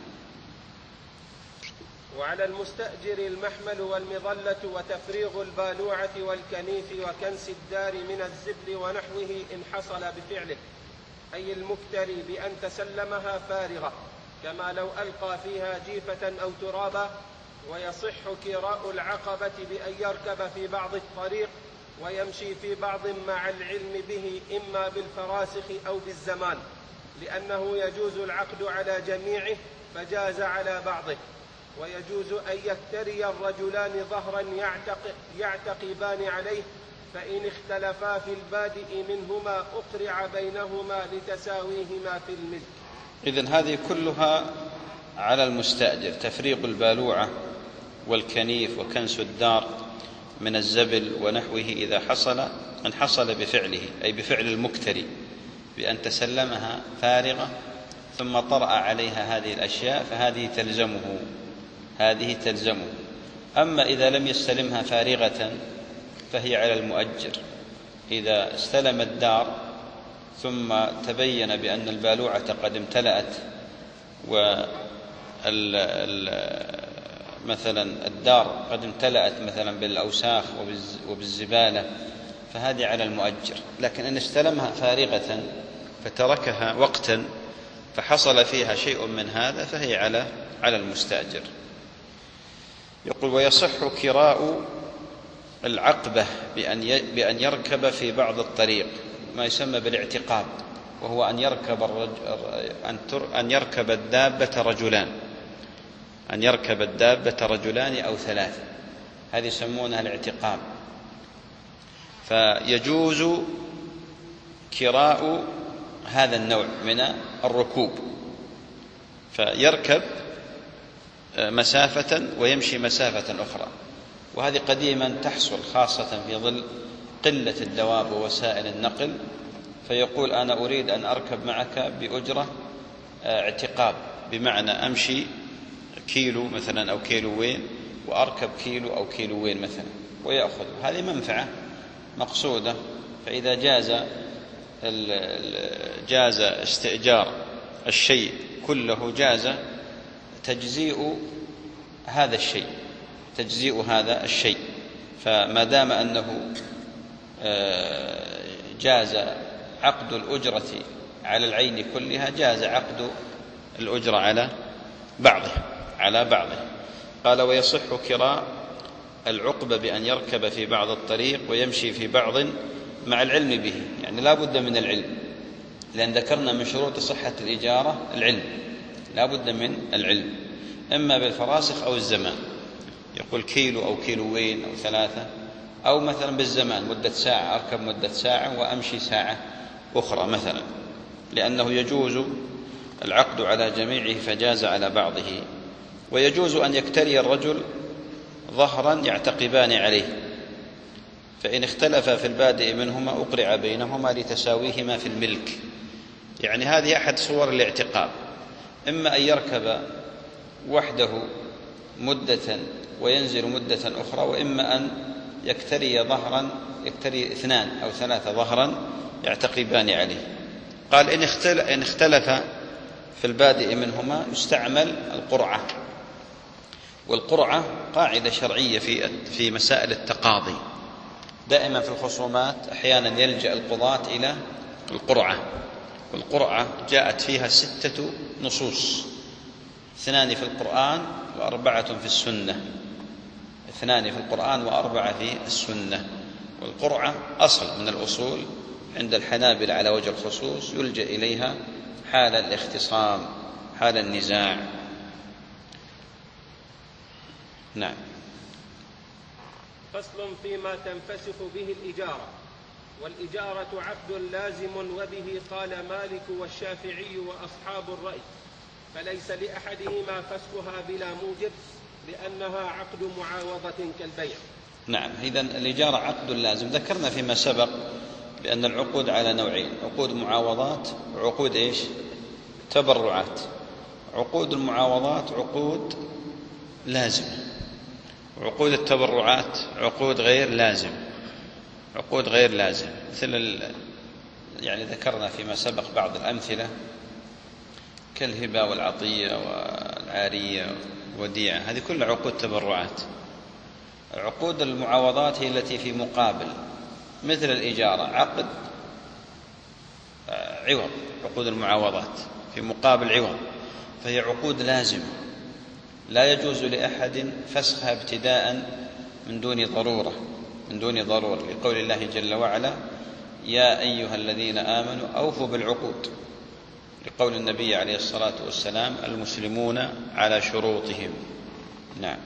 وعلى المستأجر المحمل والمظلة وتفريغ البالوعة والكنيف وكنس الدار من الزبل ونحوه إن حصل بفعله، أي المكتري بأن تسلمها فارغة، كما لو ألقى فيها جيفة أو ترابا. ويصح كراء العقبة بأن يركب في بعض الطريق ويمشي في بعض مع العلم به، إما بالفراسخ أو بالزمان، لأنه يجوز العقد على جميعه فجاز على بعضه. ويجوز أن يكتري الرجلان ظهرا يعتقبان عليه، فإن اختلفا في البادئ منهما أقرع بينهما لتساويهما في الملك. إذن هذه كلها على المستأجر، تفريق البالوعة والكنيف وكنس الدار من الزبل ونحوه إذا حصل أن حصل بفعله، أي بفعل المكتري بأن تسلمها فارغة ثم طرأ عليها هذه الأشياء، فهذه تلزمه، هذه تلزمه. أما إذا لم يستلمها فارغة فهي على المؤجر. إذا استلم الدار ثم تبين بأن البالوعة قد امتلأت ومثلا الدار قد امتلأت مثلا بالأوساخ وبالزبالة، فهذه على المؤجر. لكن إن استلمها فارغة فتركها وقتا فحصل فيها شيء من هذا فهي على على المستأجر. يقول ويصح كراء العقبة بأن يركب في بعض الطريق، ما يسمى بالاعتقاب، وهو أن يركب الرجل أن يركب الدابة رجلان، أن يركب الدابة رجلان أو ثلاثة، هذه يسمونها الاعتقاب. فيجوز كراء هذا النوع من الركوب، فيركب مسافة ويمشي مسافة أخرى، وهذه قديما تحصل خاصة في ظل قلة الدواب ووسائل النقل، فيقول أنا أريد أن أركب معك بأجرة اعتقاب، بمعنى أمشي كيلو مثلا أو كيلوين وأركب كيلو أو كيلوين مثلا ويأخذ. هذه منفعة مقصودة، فإذا جاز جاز استئجار الشيء كله جاز تجزيء هذا الشيء، تجزيء هذا الشيء. فما دام أنه جاز عقد الأجرة على العين كلها، جاز عقد الأجرة على بعضه على بعضه. قال ويصح كراء العقبة بأن يركب في بعض الطريق ويمشي في بعض مع العلم به، يعني لا بد من العلم، لأن ذكرنا من شروط صحة الإجارة العلم، لا بد من العلم، إما بالفراسخ أو الزمان، يقول كيلو أو كيلوين أو ثلاثة، أو مثلا بالزمان مدة ساعة، أركب مدة ساعة وأمشي ساعة أخرى مثلا، لأنه يجوز العقد على جميعه فجاز على بعضه. ويجوز أن يكتري الرجل ظهرا يعتقبان عليه، فإن اختلف في البادئ منهما أقرع بينهما لتساويهما في الملك. يعني هذه أحد صور الاعتقاب، إما أن يركب وحده مدة وينزل مدة أخرى، وإما أن يكتري ظهرا، يكتري اثنان أو ثلاثة ظهرا يعتقبان عليه. قال إن اختلف في البادئ منهما يستعمل القرعة، والقرعة قاعدة شرعية في في مسائل التقاضي، دائما في الخصومات أحيانا يلجأ القضاة إلى القرعة، والقرعة جاءت فيها ستة نصوص، اثنان في القرآن وأربعة في السنة، اثنان في القرآن وأربعة في السنة. والقرعة أصل من الأصول عند الحنابلة على وجه الخصوص، يلجأ إليها حال الاختصام، حال النزاع. نعم. فصل فيما تنفسخ به الإجارة. والإجارة عقد لازم، وبه قال مالك والشافعي وأصحاب الرأي، فليس لأحدهما فسخها بلا موجب، لأنها عقد معاوضة كالبيع. نعم. إذن الإجارة عقد لازم. ذكرنا فيما سبق بأن العقود على نوعين: عقود معاوضات وعقود إيش؟ تبرعات. عقود المعاوضات عقود لازمة، وعقود التبرعات عقود غير لازم، عقود غير لازم. مثل يعني ذكرنا فيما سبق بعض الأمثلة كالهبة والعطية والعارية والوديعة، هذه كلها عقود تبرعات. عقود المعاوضات هي التي في مقابل، مثل الإجارة عقد عوض، عقود المعاوضات في مقابل عوض، فهي عقود لازمة لا يجوز لأحد فسخها ابتداء من دون ضرورة، من دون ضرورة، لقول الله جل وعلا: يا أيها الذين آمنوا أوفوا بالعقود، لقول النبي عليه الصلاة والسلام: المسلمون على شروطهم. نعم.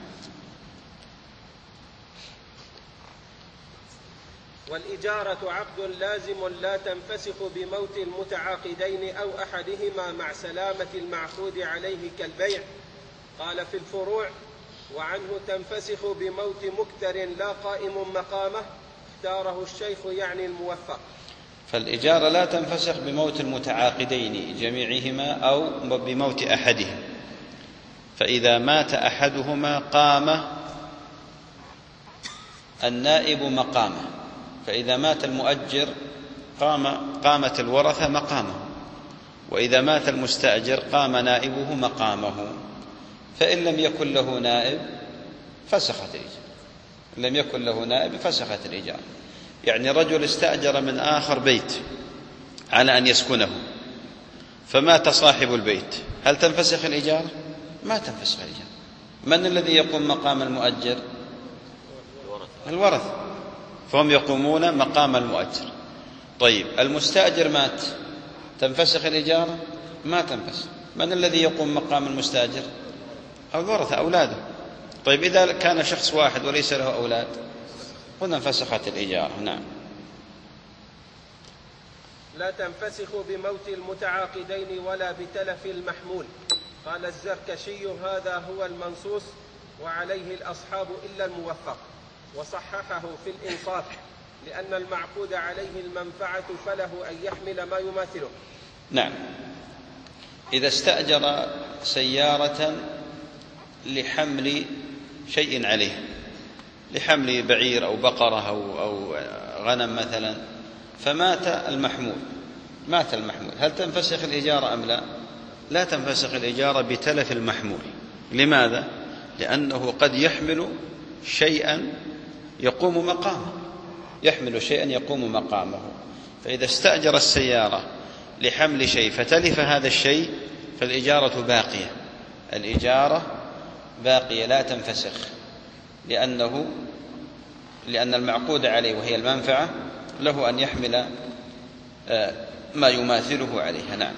والإجارة عقد لازم لا تنفسخ بموت المتعاقدين أو أحدهما مع سلامة المعقود عليه كالبيع. قال في الفروع: وعنه تنفسخ بموت مكتر لا قائم مقامه، اختاره الشيخ يعني الموفق. فالإجارة لا تنفسخ بموت المتعاقدين جميعهما أو بموت أحدهم، فإذا مات أحدهما قام النائب مقامه، فإذا مات المؤجر قام قامت الورثة مقامه، وإذا مات المستأجر قام نائبه مقامه. فإن لم يكن له نائب فسخت الإجارة، إن لم يكن له نائب فسخت الإجارة. يعني رجل استأجر من آخر بيت على أن يسكنه، فمات صاحب البيت، هل تنفسخ الإجارة؟ ما تنفسخ الإجارة. من الذي يقوم مقام المؤجر؟ الورثة، فهم يقومون مقام المؤجر. طيب المستأجر مات، تنفسخ الإجارة؟ ما تنفسخ. من الذي يقوم مقام المستأجر؟ الورثة، أولاده. طيب إذا كان شخص واحد وليس له أولاد هنا انفسخت الإجارة. نعم. لا تنفسخ بموت المتعاقدين ولا بتلف المحمول. قال الزركشي: هذا هو المنصوص وعليه الأصحاب إلا الموفق، وصححه في الإنصاف، لأن المعقود عليه المنفعة فله أن يحمل ما يماثله. نعم. إذا استأجر سيارة لحمل شيء عليه، لحمل بعير أو بقرة أو, أو غنم مثلا، فمات المحمول، مات المحمول، هل تنفسخ الإجارة أم لا؟ لا تنفسخ الإجارة بتلف المحمول. لماذا؟ لأنه قد يحمل شيئا يقوم مقامه، يحمل شيئا يقوم مقامه. فإذا استأجر السيارة لحمل شيء فتلف هذا الشيء فالإجارة باقية، الإجارة باقية لا تنفسخ، لأنه لأن المعقود عليه وهي المنفعة له أن يحمل ما يماثله عليها. نعم.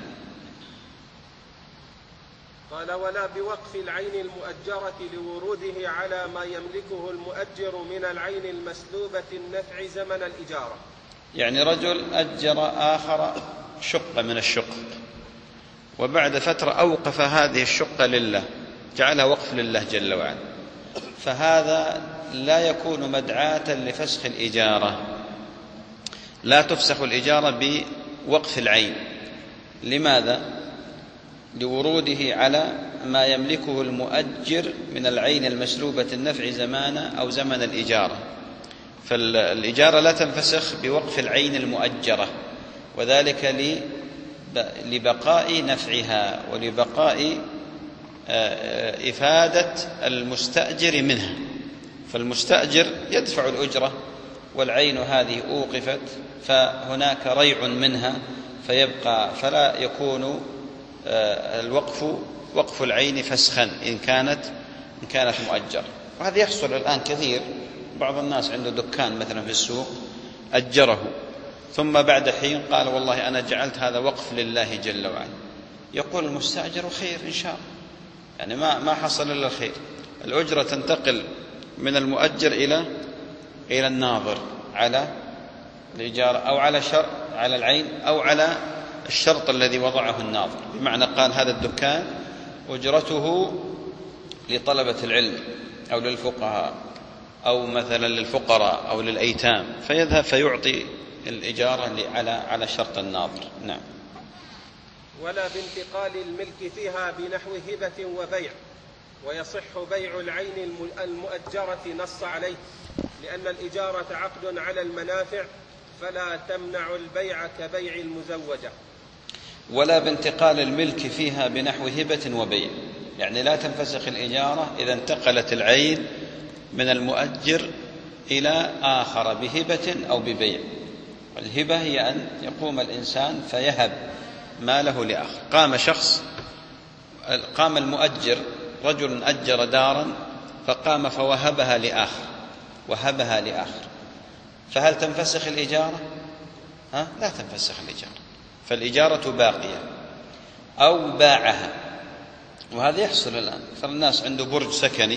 قال: ولا بوقف العين المؤجرة لوروده على ما يملكه المؤجر من العين المسلوبة النفع زمن الإجارة. يعني رجل أجر آخر شقة من الشقق، وبعد فترة أوقف هذه الشقة لله، جعلها وقف لله جل وعلا، فهذا لا يكون مدعاة لفسخ الإجارة، لا تفسخ الإجارة بوقف العين. لماذا؟ لوروده على ما يملكه المؤجر من العين المسلوبة النفع زمان أو زمن الإجارة، فالإجارة لا تنفسخ بوقف العين المؤجرة، وذلك لبقاء نفعها ولبقاء إفادة المستأجر منها. فالمستأجر يدفع الأجرة والعين هذه أوقفت فهناك ريع منها فيبقى، فلا يكون الوقف وقف العين فسخا إن كانت إن كانت مؤجرة. وهذا يحصل الآن كثير. بعض الناس عنده دكان مثلا في السوق أجره، ثم بعد حين قال والله أنا جعلت هذا وقف لله جل وعلا. يقول المستأجر خير إن شاء الله، يعني ما ما حصل إلا الخير. الأجرة تنتقل من المؤجر إلى إلى الناظر على الإجارة أو على شرط على العين أو على الشرط الذي وضعه الناظر، بمعنى قال هذا الدكان أجرته لطلبة العلم أو للفقهاء أو مثلا للفقراء أو للأيتام، فيذهب فيعطي الإجارة على على شرط الناظر. نعم. ولا بانتقال الملك فيها بنحو هبة وبيع، ويصح بيع العين المؤجرة نص عليه، لأن الإجارة عقد على المنافع فلا تمنع البيع كبيع المزوجة. ولا بانتقال الملك فيها بنحو هبة وبيع، يعني لا تنفسخ الإجارة إذا انتقلت العين من المؤجر إلى آخر بهبة أو ببيع. الهبة هي أن يقوم الإنسان فيهب ماله لآخر. قام شخص قام المؤجر، رجل أجر دارا فقام فوهبها لآخر وهبها لآخر، فهل تنفسخ الإجارة؟ ها؟ لا تنفسخ الإجارة، فالإجارة باقية. أو باعها، وهذا يحصل الآن. فالناس عنده برج سكني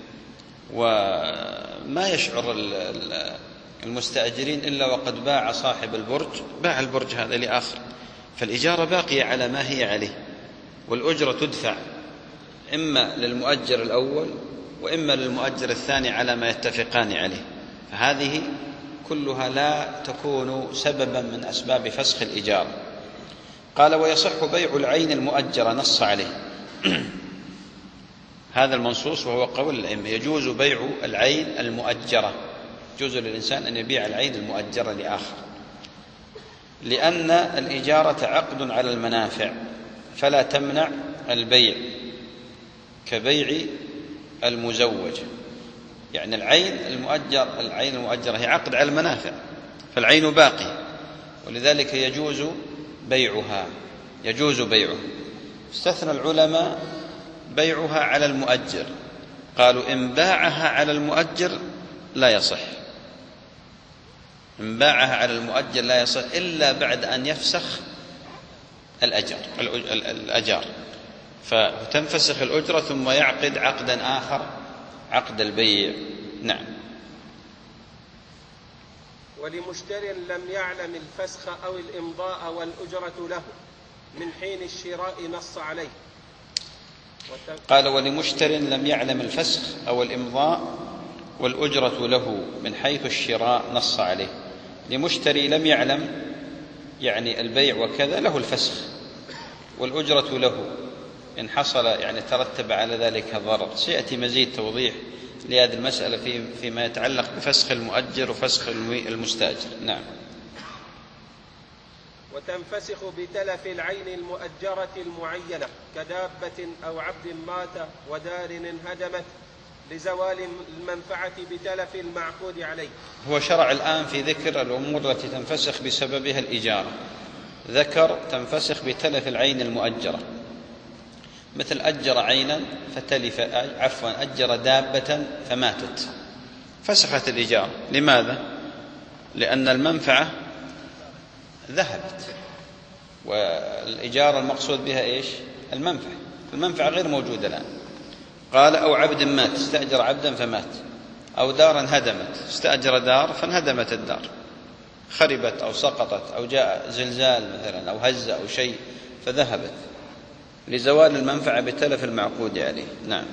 وما يشعر المستأجرين إلا وقد باع صاحب البرج باع البرج هذا لآخر، فالإجارة باقية على ما هي عليه، والأجرة تدفع إما للمؤجر الأول وإما للمؤجر الثاني على ما يتفقان عليه. فهذه كلها لا تكون سببا من أسباب فسخ الإجارة. قال ويصح بيع العين المؤجرة نص عليه. هذا المنصوص وهو قول الأئمة، يجوز بيع العين المؤجرة، يجوز للإنسان أن يبيع العين المؤجرة لآخر، لأن الإجارة عقد على المنافع فلا تمنع البيع كبيع المزوج. يعني العين المؤجر العين المؤجرة هي عقد على المنافع، فالعين باقي، ولذلك يجوز بيعها يجوز بيعها. استثنى العلماء بيعها على المؤجر، قالوا إن باعها على المؤجر لا يصح، إن باعها على المؤجر لا يصح إلا بعد أن يفسخ الأجر الأجار، فتنفسخ الأجرة ثم يعقد عقدا آخر عقد البيع. نعم. ولمشتر لم يعلم الفسخ أو الإمضاء والأجرة له من حين الشراء نص عليه. قال ولمشتر لم يعلم الفسخ أو الإمضاء والأجرة له من حيث الشراء نص عليه. لمشتري لم يعلم يعني البيع وكذا له الفسخ، والأجرة له إن حصل يعني ترتب على ذلك ضرر. سيأتي مزيد توضيح لهذه المسألة في فيما يتعلق بفسخ المؤجر وفسخ المستأجر. نعم. وتنفسخ بتلف العين المؤجرة المعينة كدابة أو عبد مات ودار انهدمت لزوال المنفعة بتلف المعقود عليه. هو شرع الآن في ذكر الأمور التي تنفسخ بسببها الإجارة. ذكر تنفسخ بتلف العين المؤجرة، مثل أجر عينا فتلف، عفوا أجر دابة فماتت، فسخت الإجارة. لماذا؟ لأن المنفعة ذهبت، والإجارة المقصود بها إيش؟ المنفعة، المنفعة غير موجودة الآن. قال أو عبد مات، استأجر عبدا فمات، أو دارا انهدمت، استأجر دار فانهدمت الدار، خربت أو سقطت أو جاء زلزال مثلا أو هز أو شيء فذهبت، لزوال المنفعة بتلف المعقود عليه. نعم.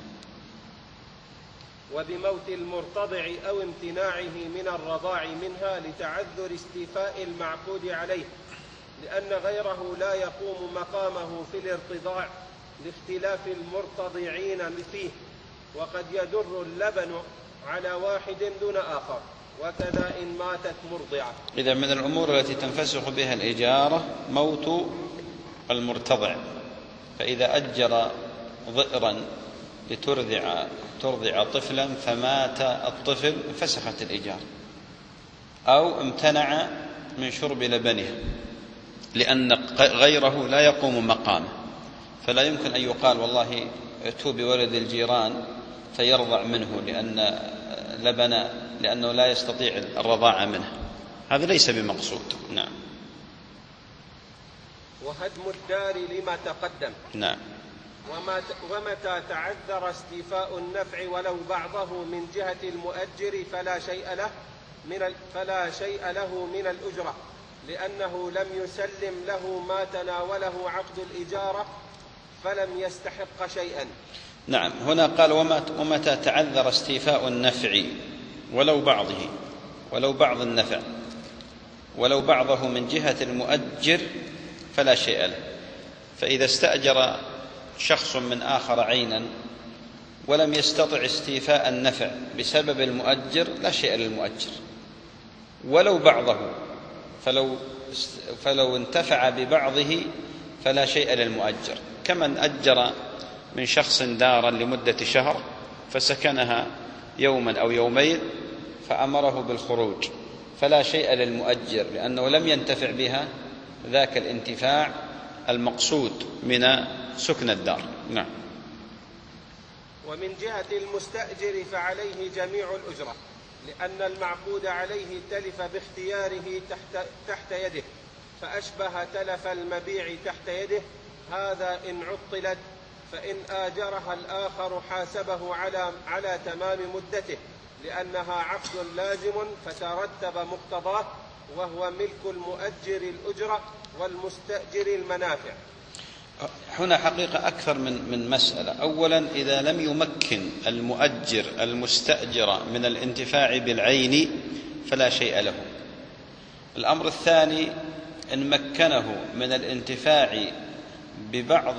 وبموت المرتضع أو امتناعه من الرضاع منها لتعذر استيفاء المعقود عليه، لأن غيره لا يقوم مقامه في الارتضاع لاختلاف المرتضعين فيه، وقد يدر اللبن على واحد دون آخر، وكذا إن ماتت مرضعة. إذا من الأمور التي تنفسخ بها الإجارة موت المرتضع، فإذا أجر ضئرا لترضع ترضع طفلا فمات الطفل فسخت الإجارة، أو امتنع من شرب لبنها، لأن غيره لا يقوم مقامه، فلا يمكن أن يقال والله ائتوا بولد الجيران فيرضع منه لأن لبن لأنه لا يستطيع الرضاعة منه، هذا ليس بمقصود. نعم. وهدم الدار لما تقدم. نعم. ومتى تعذر استيفاء النفع ولو بعضه من جهة المؤجر فلا شيء له من فلا شيء له من الأجرة، لأنه لم يسلم له ما تناوله عقد الإجارة فلم يستحق شيئا. نعم. هنا قال ومتى تعذر استيفاء النفع ولو بعضه ولو بعض النفع ولو بعضه من جهة المؤجر فلا شيء له. فإذا استأجر شخص من آخر عينا ولم يستطع استيفاء النفع بسبب المؤجر لا شيء للمؤجر، ولو بعضه، فلو, فلو انتفع ببعضه فلا شيء للمؤجر، كمن أجر من شخص دارا لمدة شهر فسكنها يوما أو يومين فأمره بالخروج، فلا شيء للمؤجر لأنه لم ينتفع بها ذاك الانتفاع المقصود من سكن الدار. نعم. ومن جهة المستأجر فعليه جميع الأجرة، لأن المعقود عليه تلف باختياره تحت, تحت يده، فأشبه تلف المبيع تحت يده، هذا إن عطلت، فإن آجرها الآخر حاسبه على, على تمام مدته، لأنها عقد لازم فترتب مقتضاه، وهو ملك المؤجر الأجرة والمستأجر المنافع. هنا حقيقة أكثر من من مسألة. أولا، إذا لم يمكن المؤجر المستأجر من الانتفاع بالعين فلا شيء له. الأمر الثاني، إن مكنه من الانتفاع ببعض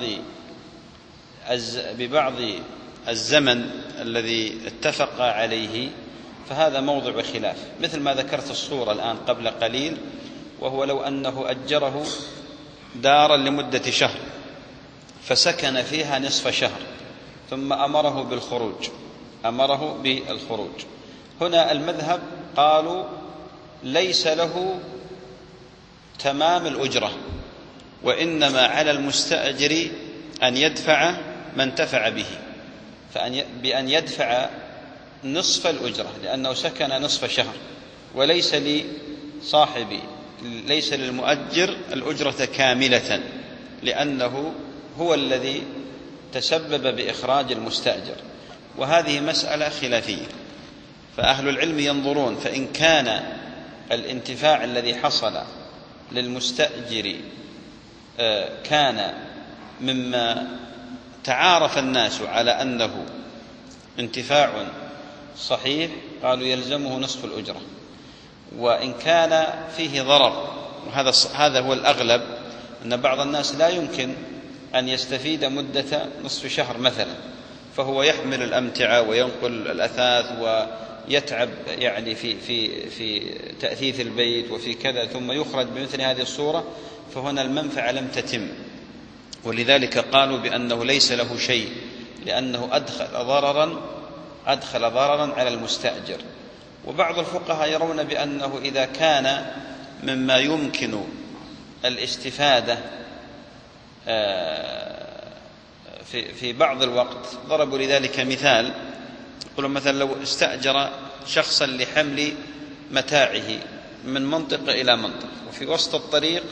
ببعض الزمن الذي اتفق عليه فهذا موضع خلاف، مثل ما ذكرت الصورة الآن قبل قليل، وهو لو أنه أجره دارا لمدة شهر فسكن فيها نصف شهر ثم أمره بالخروج أمره بالخروج هنا المذهب قالوا ليس له تمام الأجرة، وإنما على المستأجر أن يدفع ما انتفع به، فأن بأن يدفع نصف الأجرة، لأنه سكن نصف شهر، وليس لصاحب ليس للمؤجر الأجرة كاملة، لأنه هو الذي تسبب بإخراج المستأجر. وهذه مسألة خلافية، فأهل العلم ينظرون، فإن كان الانتفاع الذي حصل للمستأجر كان مما تعارف الناس على أنه انتفاع صحيح قالوا يلزمه نصف الأجرة، وإن كان فيه ضرر، وهذا هذا هو الأغلب، أن بعض الناس لا يمكن أن يستفيد مدة نصف شهر مثلا، فهو يحمل الأمتعة وينقل الأثاث ويتعب يعني في في في تأثيث البيت وفي كذا، ثم يخرج بمثل هذه الصورة، فهنا المنفعة لم تتم، ولذلك قالوا بأنه ليس له شيء، لأنه أدخل ضررا أدخل ضررا على المستأجر. وبعض الفقهاء يرون بأنه إذا كان مما يمكن الاستفادة في في بعض الوقت، ضربوا لذلك مثال، يقولون مثلا لو استأجر شخصا لحمل متاعه من منطقة إلى منطقة، وفي وسط الطريق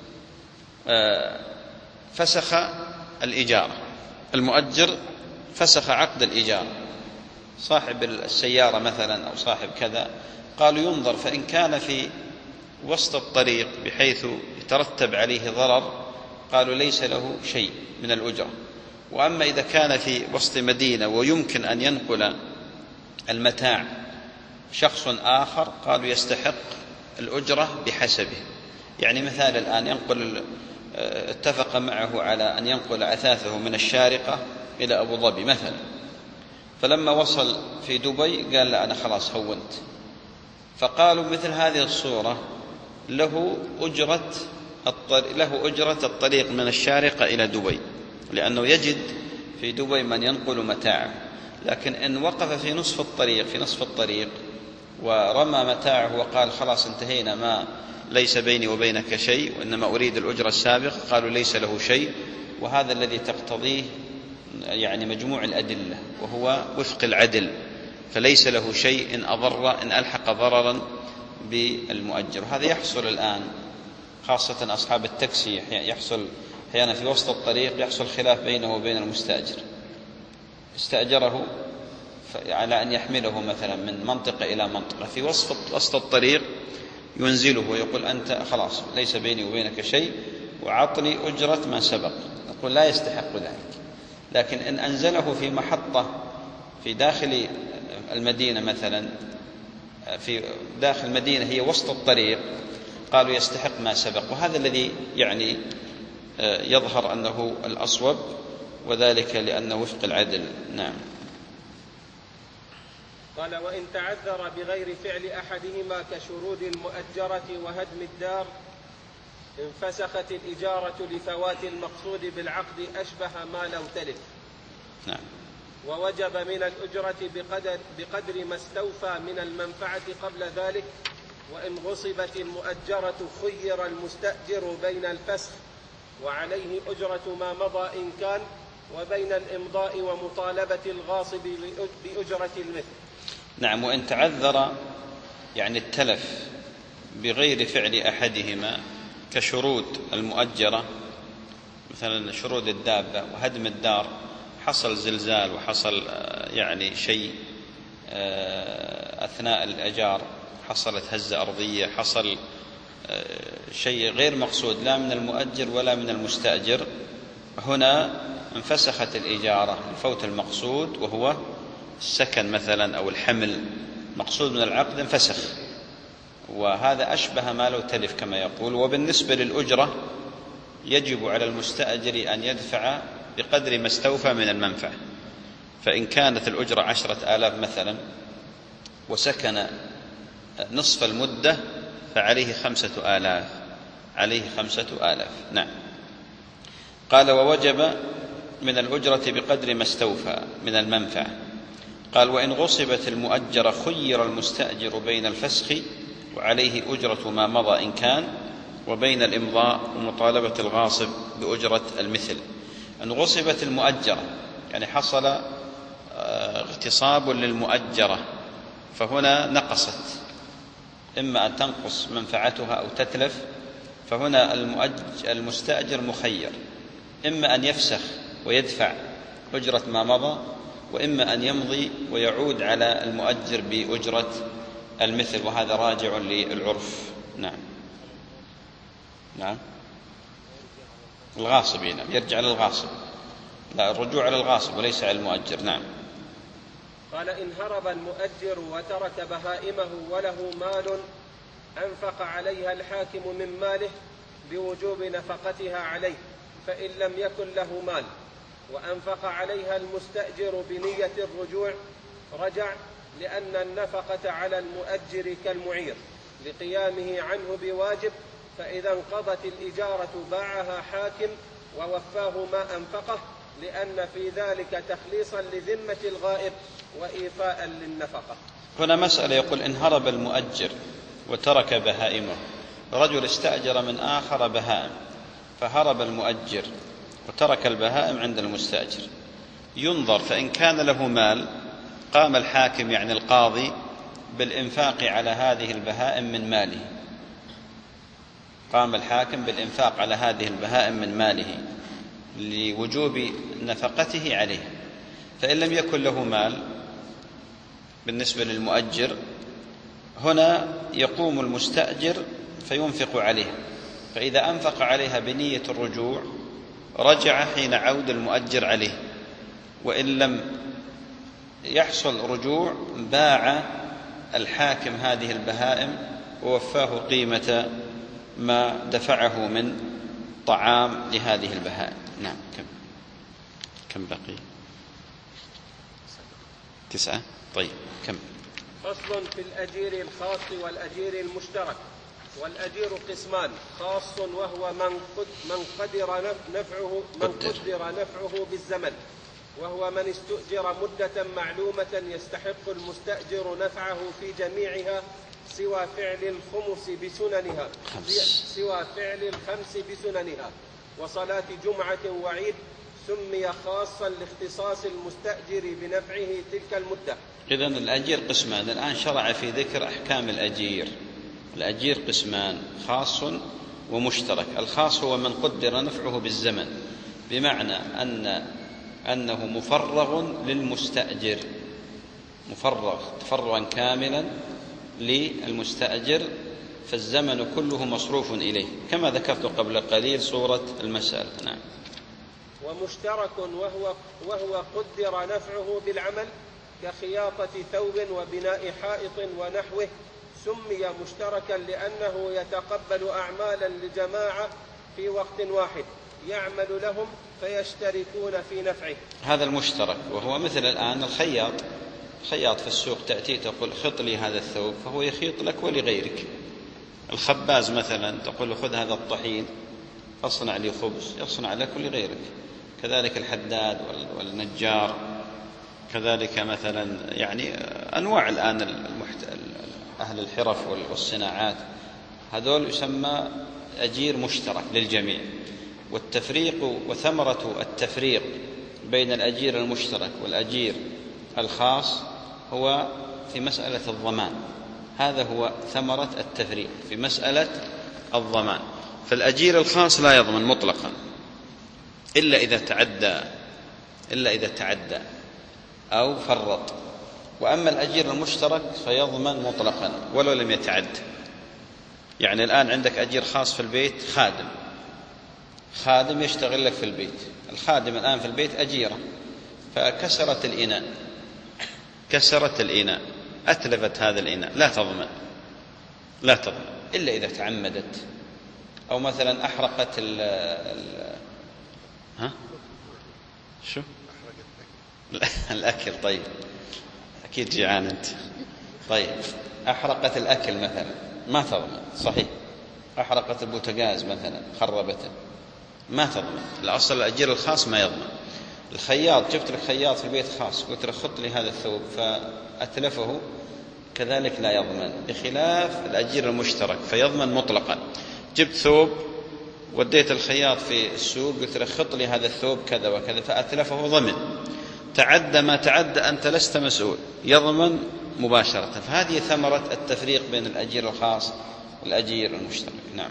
فسخ الإجارة، المؤجر فسخ عقد الإجارة، صاحب السيارة مثلا أو صاحب كذا، قالوا ينظر، فإن كان في وسط الطريق بحيث يترتب عليه ضرر قالوا ليس له شيء من الأجرة. وأما إذا كان في وسط مدينة ويمكن أن ينقل المتاع شخص آخر قالوا يستحق الأجرة بحسبه. يعني مثال الآن ينقل اتفق معه على أن ينقل أثاثه من الشارقة إلى أبو ظبي مثلا، فلما وصل في دبي قال لا أنا خلاص هونت، فقالوا مثل هذه الصورة له أجرة له أجرة الطريق من الشارقة إلى دبي، لأنه يجد في دبي من ينقل متاعه. لكن إن وقف في نصف الطريق في نصف الطريق ورمى متاعه وقال خلاص انتهينا، ما ليس بيني وبينك شيء وإنما أريد الأجرة السابقة، قالوا ليس له شيء. وهذا الذي تقتضيه يعني مجموع الأدلة، وهو وفق العدل، فليس له شيء إن أضر إن ألحق ضررا بالمؤجر. وهذا يحصل الآن خاصة أصحاب التاكسي، يحصل أحيانا في وسط الطريق يحصل خلاف بينه وبين المستأجر، استأجره على أن يحمله مثلا من منطقة إلى منطقة، في وسط وسط الطريق ينزله ويقول أنت خلاص ليس بيني وبينك شيء وعطني أجرة ما سبق، نقول لا يستحق ذلك. لكن إن أنزله في محطة في داخل المدينة مثلا، في داخل المدينة هي وسط الطريق، قالوا يستحق ما سبق. وهذا الذي يعني يظهر أنه الأصوب، وذلك لأنه وفق العدل. نعم. قال: وإن تعذر بغير فعل أحدهما كشرود المؤجرة وهدم الدار انفسخت الإجارة لفوات المقصود بالعقد أشبه ما لو تلف. نعم. ووجب من الأجرة بقدر, بقدر ما استوفى من المنفعة قبل ذلك. وإن غصبت المؤجرة خير المستأجر بين الفسخ وعليه أجرة ما مضى إن كان، وبين الإمضاء ومطالبة الغاصب بأجرة المثل. نعم. وإن تعذر يعني التلف بغير فعل أحدهما كشرود المؤجرة، مثلا شرود الدابة وهدم الدار، حصل زلزال وحصل يعني شيء أثناء الإيجار، حصلت هزة أرضية، حصل شيء غير مقصود لا من المؤجر ولا من المستأجر، هنا انفسخت الإجارة لفوت المقصود وهو السكن مثلا أو الحمل، مقصود من العقد انفسخ، وهذا أشبه ما لو تلف كما يقول. وبالنسبة للأجرة يجب على المستأجر أن يدفع بقدر ما استوفى من المنفعة، فإن كانت الأجرة عشرة آلاف مثلا وسكن نصف المدة فعليه خمسة آلاف، عليه خمسة آلاف. نعم. قال: ووجب من الأجرة بقدر ما استوفى من المنفعة. قال: وإن غصبت المؤجرة خير المستأجر بين الفسخ وعليه أجرة ما مضى إن كان، وبين الإمضاء ومطالبة الغاصب بأجرة المثل. أن غصبت المؤجرة يعني حصل اغتصاب للمؤجرة، فهنا نقصت، إما أن تنقص منفعتها أو تتلف، فهنا المستأجر مخير، إما أن يفسخ ويدفع أجرة ما مضى، وإما أن يمضي ويعود على المؤجر بأجرة المثل، وهذا راجع للعرف. نعم. نعم. الغاصب هنا يرجع للغاصب، لا، الرجوع على الغاصب وليس على المؤجر. نعم. قال: إن هرب المؤجر وترك بهائمه وله مال أنفق عليها الحاكم من ماله بوجوب نفقتها عليه، فإن لم يكن له مال وأنفق عليها المستأجر بنية الرجوع رجع، لأن النفقة على المؤجر كالمعير لقيامه عنه بواجب، فإذا انقضت الإجارة باعها حاكم ووفاه ما أنفقه، لأن في ذلك تخليصا لذمة الغائب وإيفاء للنفقة. هنا مسألة، يقول: إن هرب المؤجر وترك بهائمه، رجل استأجر من آخر بهائم فهرب المؤجر وترك البهائم عند المستأجر، ينظر، فإن كان له مال قام الحاكم يعني القاضي بالإنفاق على هذه البهائم من ماله، قام الحاكم بالإنفاق على هذه البهائم من ماله لوجوب نفقته عليه. فإن لم يكن له مال بالنسبة للمؤجر، هنا يقوم المستأجر فينفق عليها، فإذا أنفق عليها بنية الرجوع رجع حين عود المؤجر عليه، وإن لم يحصل رجوع باع الحاكم هذه البهائم ووفاه قيمة ما دفعه من طعام لهذه البهائم. نعم. كم كم بقي؟ تسعة. طيب كم؟ فصل في الأجير الخاص والأجير المشترك. والأجير قسمان: خاص وهو من قدر نفعه من قدر نفعه بالزمن، وهو من استؤجر مدة معلومة يستحق المستأجر نفعه في جميعها سوى فعل الخمس بسننها سوى فعل الخمس بسننها وصلاة جمعة وعيد، سمي خاصا لاختصاص المستأجر بنفعه تلك المدة. إذن الأجير قسمان. الآن شرع في ذكر أحكام الأجير. الأجير قسمان: خاص ومشترك. الخاص هو من قدر نفعه بالزمن، بمعنى أن أنه مفرغ للمستأجر، مفرغ تفرغا كاملا للمستأجر، فالزمن كله مصروف إليه، كما ذكرت قبل قليل صورة المسألة. نعم. ومشترك وهو, وهو قدر نفعه بالعمل كخياطة ثوب وبناء حائط ونحوه، سمي مشتركا لأنه يتقبل أعمالا لجماعة في وقت واحد يعمل لهم فيشتركون في نفعه. هذا المشترك، وهو مثل الآن الخياط. خياط في السوق تأتي تقول خط لي هذا الثوب، فهو يخيط لك ولغيرك. الخباز مثلا تقول خذ هذا الطحين أصنع لي خبز، يصنع لك ولغيرك. كذلك الحداد والنجار، كذلك مثلا يعني أنواع الآن المحت... أهل الحرف والصناعات، هذول يسمى أجير مشترك للجميع. والتفريق وثمرة التفريق بين الأجير المشترك والأجير الخاص هو في مسألة الضمان. هذا هو ثمرة التفريق في مسألة الضمان. فالأجير الخاص لا يضمن مطلقا إلا إذا تعدى إلا إذا تعدى أو فرط. وأما الأجير المشترك فيضمن مطلقا ولو لم يتعد. يعني الآن عندك أجير خاص في البيت، خادم خادم يشتغل لك في البيت. الخادم الآن في البيت أجيرة، فكسرت الإناء كسرت الإناء أتلفت هذا الإناء، لا تضمن لا تضمن إلا إذا تعمدت. أو مثلا أحرقت ال ال ها شو الأكل. طيب أكيد جيعان أنت. طيب أحرقت الأكل مثلا ما تضمن، صحيح. أحرقت البوتاجاز مثلا خربته ما تضمن. الأصل الأجير الخاص ما يضمن. الخياط، جبت لك خياط في البيت خاص قلت له خط لي هذا الثوب فأتلفه، كذلك لا يضمن، بخلاف الأجير المشترك فيضمن مطلقا. جبت ثوب وديت الخياط في السوق قلت له خط لي هذا الثوب كذا وكذا فأتلفه، ضمن. تعدى ما تعدى أنت لست مسؤول، يضمن مباشرة. فهذه ثمرة التفريق بين الأجير الخاص والأجير المشترك. نعم.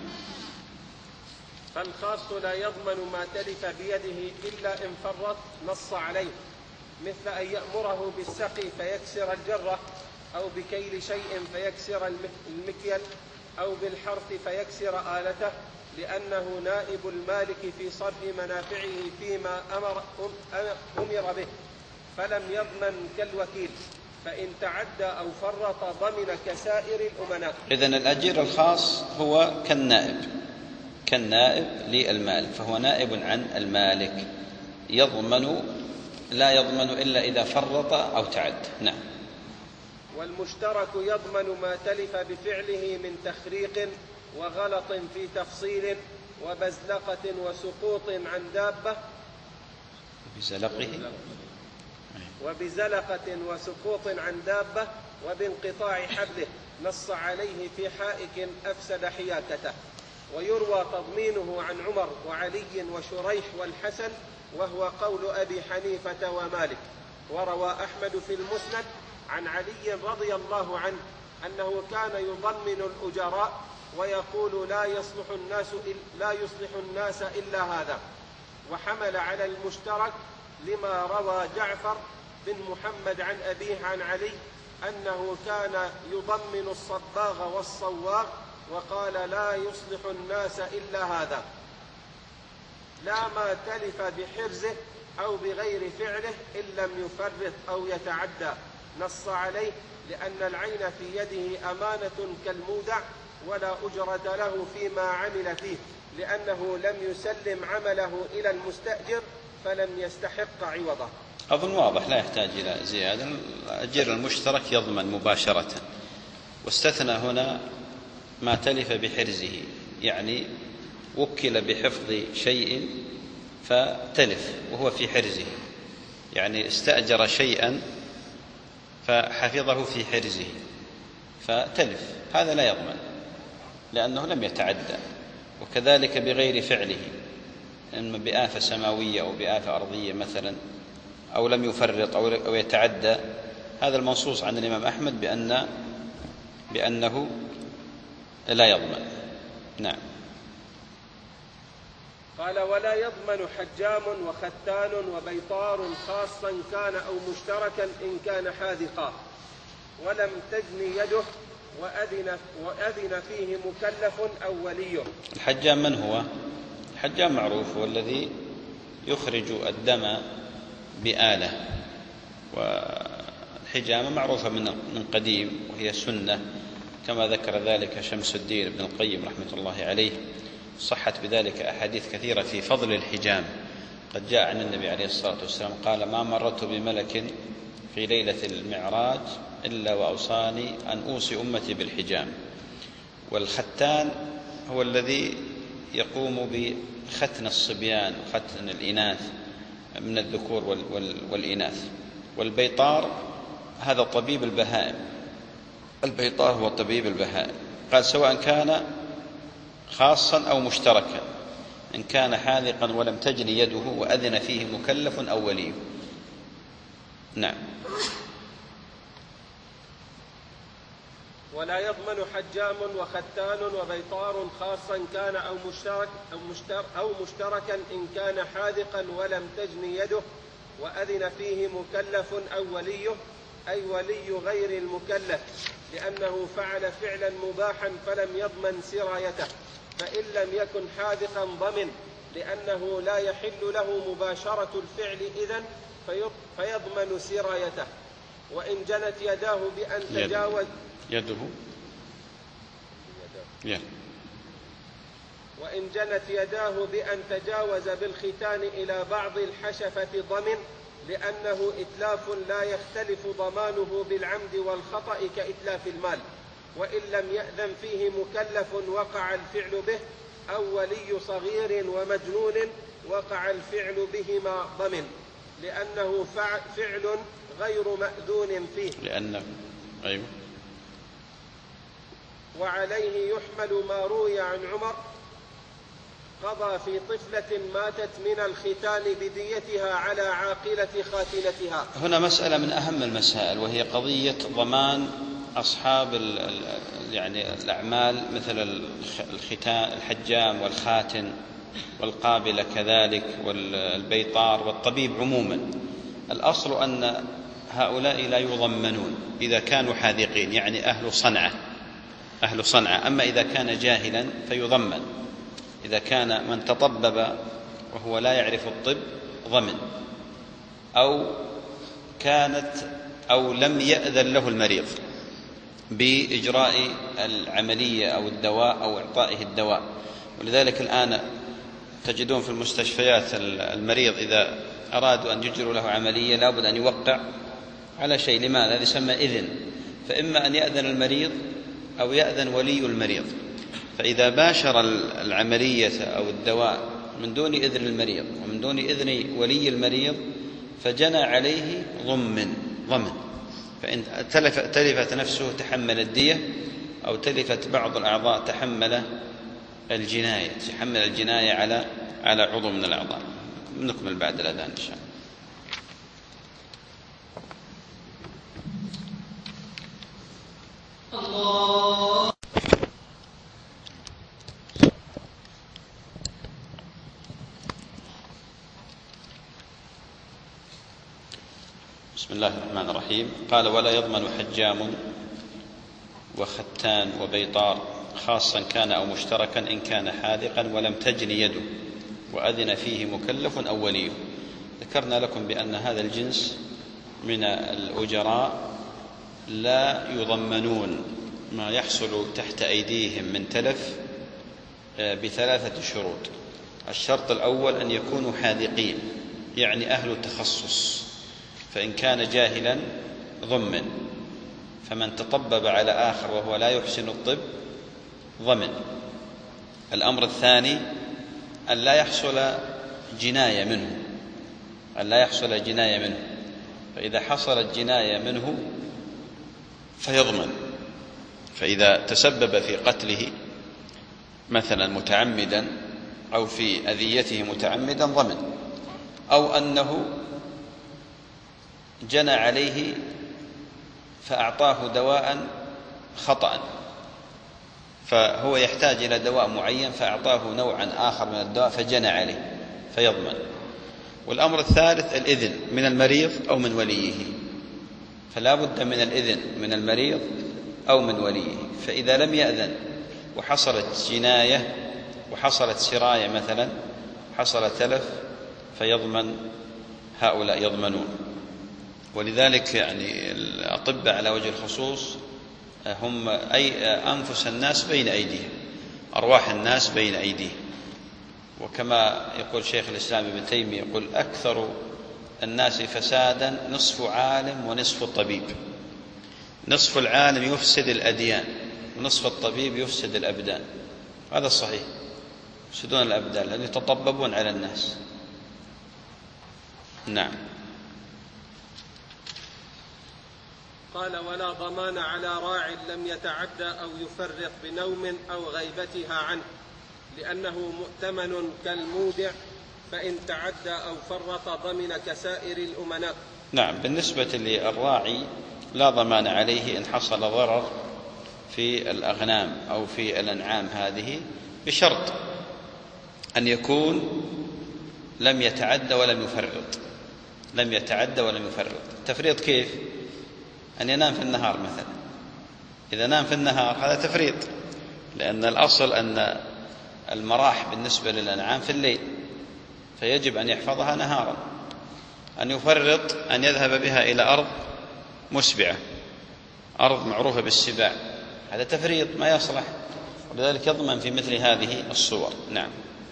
فالخاص لا يضمن ما تلف بيده إلا إن فرط نص عليه، مثل أن يأمره بالسقي فيكسر الجرة، أو بكيل شيء فيكسر المكيل، أو بالحرث فيكسر آلته، لأنه نائب المالك في صرف منافعه فيما أمر, أمر به، فلم يضمن كالوكيل، فإن تعدى أو فرط ضمن كسائر الأمناء. إذن الأجير الخاص هو كالنائب كالنائب للمالك، فهو نائب عن المالك، يضمن لا يضمن إلا إذا فرط أو تعد. نعم. والمشترك يضمن ما تلف بفعله من تخريق وغلط في تفصيل وبزلقة وسقوط عن دابة بزلقه وبزلقة وسقوط عن دابة وبانقطاع حبله، نص عليه في حائك أفسد حياكته. ويروى تضمينه عن عمر وعلي وشريح والحسن، وهو قول أبي حنيفة ومالك. وروى أحمد في المسند عن علي رضي الله عنه أنه كان يضمن الأجراء ويقول لا يصلح الناس لا يصلح الناس إلا هذا. وحمل على المشترك لما روى جعفر بن محمد عن أبيه عن علي أنه كان يضمن الصباغ والصواغ، وقال لا يصلح الناس إلا هذا، لا ما تلف بحرزه أو بغير فعله إن لم يفرط أو يتعدى، نص عليه لأن العين في يده أمانة كالمودع ولا أجرة له فيما عمل فيه، لأنه لم يسلم عمله إلى المستأجر فلم يستحق عوضه. أظن واضح لا يحتاج إلى زيادة. الأجير المشترك يضمن مباشرة، واستثنى هنا ما تلف بحرزه، يعني وكل بحفظ شيء فتلف وهو في حرزه، يعني استأجر شيئا فحفظه في حرزه فتلف، هذا لا يضمن لأنه لم يتعدى. وكذلك بغير فعله، إما بآفة سماوية أو بآفة أرضية مثلا، أو لم يفرط أو يتعدى، هذا المنصوص عن الإمام أحمد بأن بأنه لا يضمن. نعم. قال: ولا يضمن حجام وختان وبيطار خاصا كان أو مشتركا إن كان حاذقا ولم تجن يده وأذن, وأذن فيه مكلف أو وليه. الحجام من هو؟ الحجام معروف، هو الذي يخرج الدم بآلة، والحجامة معروفة من قديم وهي سنة، كما ذكر ذلك شمس الدين ابن القيم رحمة الله عليه. صحت بذلك أحاديث كثيرة في فضل الحجام، قد جاء عن النبي عليه الصلاة والسلام قال: ما مررت بملك في ليلة المعراج إلا وأوصاني أن أوصي أمتي بالحجام. والختان هو الذي يقوم بختن الصبيان وختن الإناث من الذكور والإناث. والبيطار هذا طبيب البهائم، البيطار هو طبيب البهائم. قال: سواء كان خاصا أو مشتركا إن كان حاذقا ولم تجن يده وأذن فيه مكلف أو ولي. نعم. ولا يضمن حجام وختان وبيطار خاصا كان أو, مشترك أو, مشتر أو مشتركا إن كان حاذقا ولم تجن يده وأذن فيه مكلف أو وليه، أي ولي غير المكلف، لأنه فعل فعلا مباحا فلم يضمن سرايته، فإن لم يكن حاذقا ضمن، لأنه لا يحل له مباشرة الفعل إذن فيضمن سرايته. وإن جنت يداه بأن تجاوز يده يده وإن جنت يداه بأن تجاوز بالختان إلى بعض الحشفة ضمن، لأنه إتلاف لا يختلف ضمانه بالعمد والخطأ كإتلاف المال. وإن لم يأذن فيه مكلف وقع الفعل به، أو ولي صغير ومجنون وقع الفعل بهما ضمن، لأنه فعل غير مأذون فيه. لأنه أيوه. وعليه يحمل ما روي عن عمر قضى في طفلة ماتت من الختان بديتها على عاقلة خاتنتها. هنا مسألة من أهم المسائل، وهي قضية ضمان أصحاب يعني الأعمال مثل الختان، الحجام والخاتن والقابلة كذلك والبيطار والطبيب عموما. الأصل أن هؤلاء لا يضمنون إذا كانوا حاذقين، يعني أهل صنعة أهل صنعة. أما إذا كان جاهلا فيضمن. إذا كان من تطبب وهو لا يعرف الطب ضمن، أو كانت أو لم يأذن له المريض بإجراء العملية أو الدواء أو إعطائه الدواء. ولذلك الآن تجدون في المستشفيات المريض إذا أرادوا أن يجروا له عملية لابد أن يوقع على شيء. لماذا؟ هذا يسمى إذن، فإما أن يأذن المريض أو يأذن ولي المريض. فإذا باشر العملية أو الدواء من دون إذن المريض ومن دون إذن ولي المريض فجنى عليه ضمن ضمن فإن تلف تلفت نفسه تحمل الدية، أو تلفت بعض الأعضاء تحمل الجناية تحمل الجناية على على عضو من الأعضاء. نكمل بعد الأذان إن شاء الله. الله بسم الله الرحمن الرحيم. قال: ولا يضمن حجام وختان وبيطار خاصا كان أو مشتركا إن كان حاذقا ولم تجن يده وأذن فيه مكلف أو وليه. ذكرنا لكم بأن هذا الجنس من الأجراء لا يضمنون ما يحصل تحت أيديهم من تلف بثلاثة شروط. الشرط الأول أن يكونوا حاذقين، يعني أهل تخصص، فإن كان جاهلا ضمن، فمن تطبب على آخر وهو لا يحسن الطب ضمن. الأمر الثاني أن لا يحصل جناية منه، أن لا يحصل جناية منه، فإذا حصلت جناية منه فيضمن. فإذا تسبب في قتله مثلا متعمدا أو في أذيته متعمدا ضمن، أو أنه جنى عليه فأعطاه دواء خطأ، فهو يحتاج إلى دواء معين فأعطاه نوعا آخر من الدواء فجنى عليه فيضمن. والأمر الثالث الإذن من المريض أو من وليه، فلا بد من الإذن من المريض أو من وليه. فإذا لم يأذن وحصلت جناية وحصلت سراية مثلا، حصل تلف، فيضمن، هؤلاء يضمنون. ولذلك يعني الأطباء على وجه الخصوص هم أي أنفس الناس بين أيديهم، أرواح الناس بين أيديهم. وكما يقول شيخ الإسلام ابن تيمية يقول أكثر الناس فسادا نصف عالم ونصف طبيب. نصف العالم يفسد الأديان ونصف الطبيب يفسد الأبدان. هذا الصحيح، يفسدون الأبدان لأن يتطببون على الناس. نعم. قال: ولا ضمان على راع لم يتعدى أو يفرط بنوم أو غيبتها عنه، لأنه مؤتمن كالمودع، فإن تعدى أو فرط ضمن كسائر الأمناء. نعم. بالنسبة للراعي لا ضمان عليه إن حصل ضرر في الأغنام أو في الأنعام هذه، بشرط أن يكون لم يتعدى ولم يفرط. لم يتعدى ولم يفرط. التفريط كيف؟ أن ينام في النهار مثلا. إذا نام في النهار هذا تفريط، لأن الأصل أن المراح بالنسبة للأنعام في الليل، فيجب أن يحفظها نهارا. أن يفرط أن يذهب بها إلى أرض مسبعة، أرض معروفة بالسباع، هذا تفريط ما يصلح، ولذلك يضمن في مثل هذه الصور. نعم.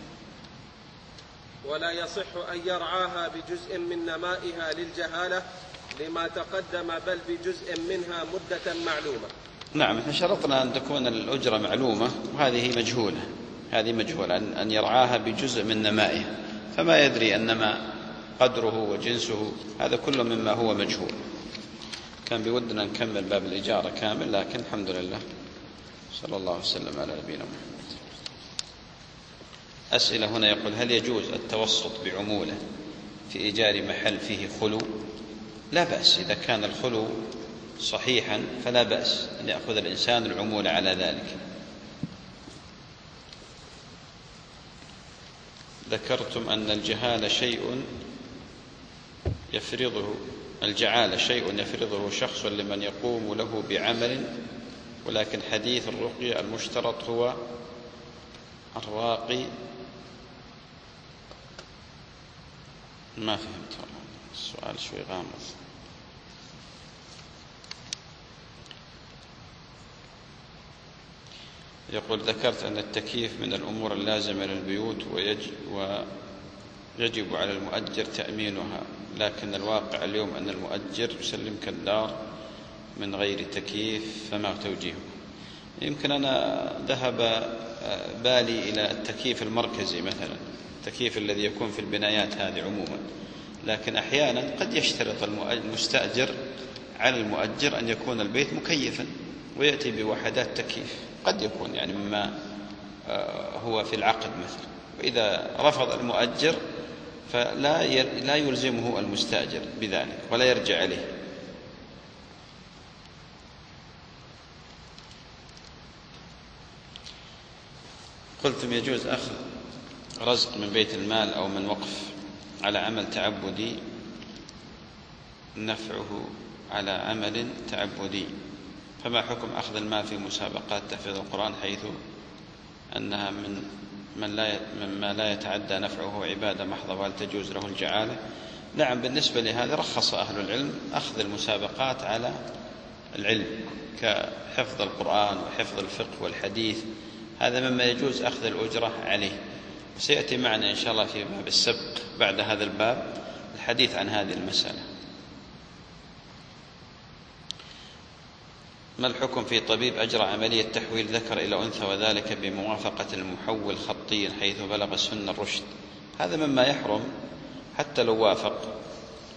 ولا يصح أن يرعاها بجزء من نمائها للجهالة لما تقدم، بل بجزء منها مدة معلومة. نعم. احنا شرطنا أن تكون الأجرة معلومة، وهذه مجهولة. هذه مجهولة أن يرعاها بجزء من نمائها، فما يدري أنما قدره وجنسه، هذا كله مما هو مجهول. كان بودنا نكمل باب الإجارة كامل، لكن الحمد لله. صلى الله وسلم على نبينا محمد. أسئلة هنا. يقول: هل يجوز التوسط بعمولة في إيجار محل فيه خلو؟ لا بأس، إذا كان الخلو صحيحا فلا بأس أن يأخذ الإنسان العمولة على ذلك. ذكرتم أن الجهالة شيء يفرضه الجعالة شيء يفرضه شخص لمن يقوم له بعمل، ولكن حديث الرقية المشترط هو الراقي. ما فهمت السؤال، شوي غامض. يقول: ذكرت أن التكييف من الأمور اللازمة للبيوت ويجب على المؤجر تأمينها، لكن الواقع اليوم أن المؤجر يسلمك الدار من غير تكييف، فما توجيهه؟ يمكن أنا ذهب بالي إلى التكييف المركزي مثلا، التكييف الذي يكون في البنايات هذه عموما، لكن أحيانا قد يشترط المستأجر على المؤجر أن يكون البيت مكيفا ويأتي بوحدات تكييف، قد يكون يعني مما هو في العقد مثلا. وإذا رفض المؤجر فلا لا يلزمه المستأجر بذلك ولا يرجع عليه. قلتم يجوز أخذ رزق من بيت المال أو من وقف على عمل تعبدي نفعه على عمل تعبدي، فما حكم أخذ المال في مسابقات تحفيظ القرآن حيث أنها من من لا مما لا يتعدى نفعه عبادة محضة، وهل تجوز له الجعالة؟ نعم، بالنسبة لهذا رخص أهل العلم أخذ المسابقات على العلم كحفظ القرآن وحفظ الفقه والحديث، هذا مما يجوز أخذ الأجرة عليه. سيأتي معنا إن شاء الله في باب السبق بعد هذا الباب الحديث عن هذه المسألة. ما الحكم في طبيب أجرى عملية تحويل ذكر إلى أنثى وذلك بموافقة المحول خطيا حيث بلغ سن الرشد؟ هذا مما يحرم حتى لو وافق،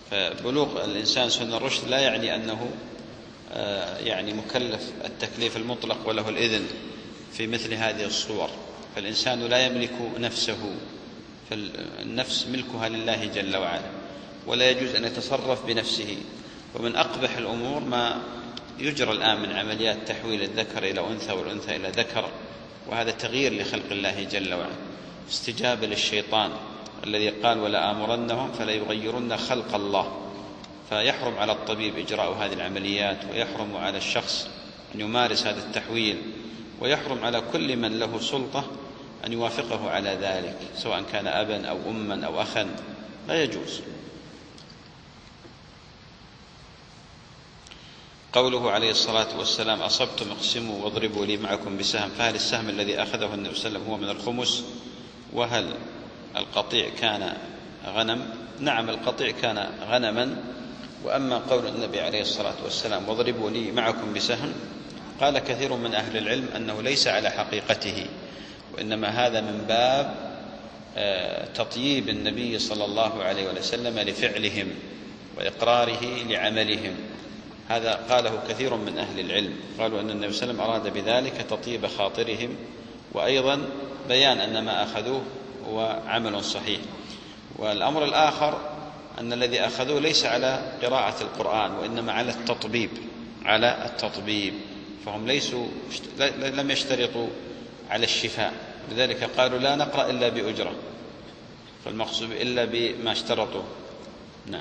فبلوغ الإنسان سن الرشد لا يعني أنه يعني مكلف التكليف المطلق وله الإذن في مثل هذه الصور. فالإنسان لا يملك نفسه، فالنفس ملكها لله جل وعلا، ولا يجوز أن يتصرف بنفسه. ومن أقبح الأمور ما يجرى الآن من عمليات تحويل الذكر إلى أنثى والأنثى إلى ذكر، وهذا تغيير لخلق الله جل وعلا، استجابة للشيطان الذي قال ولا آمرنهم فلا يغيرن خلق الله. فيحرم على الطبيب إجراء هذه العمليات، ويحرم على الشخص أن يمارس هذا التحويل، ويحرم على كل من له سلطة أن يوافقه على ذلك، سواء كان أبا أو أما أو أخا، لا يجوز. قوله عليه الصلاة والسلام أصبتم اقسموا واضربوا لي معكم بسهم، فهل السهم الذي أخذه النبي صلى الله عليه وسلم هو من الخمس؟ وهل القطيع كان غنم؟ نعم، القطيع كان غنما. وأما قول النبي عليه الصلاة والسلام واضربوا لي معكم بسهم، قال كثير من أهل العلم أنه ليس على حقيقته، وإنما هذا من باب تطييب النبي صلى الله عليه وسلم لفعلهم وإقراره لعملهم. هذا قاله كثير من أهل العلم، قالوا أن النبي صلى الله عليه وسلم أراد بذلك تطيب خاطرهم، وأيضا بيان أن ما أخذوه هو عمل صحيح. والأمر الآخر أن الذي أخذوه ليس على قراءة القرآن، وإنما على التطبيب، على التطبيب، فهم ليسوا لم يشترطوا على الشفاء، لذلك قالوا لا نقرأ إلا بأجرة، فالمقصود إلا بما اشترطوا. نعم.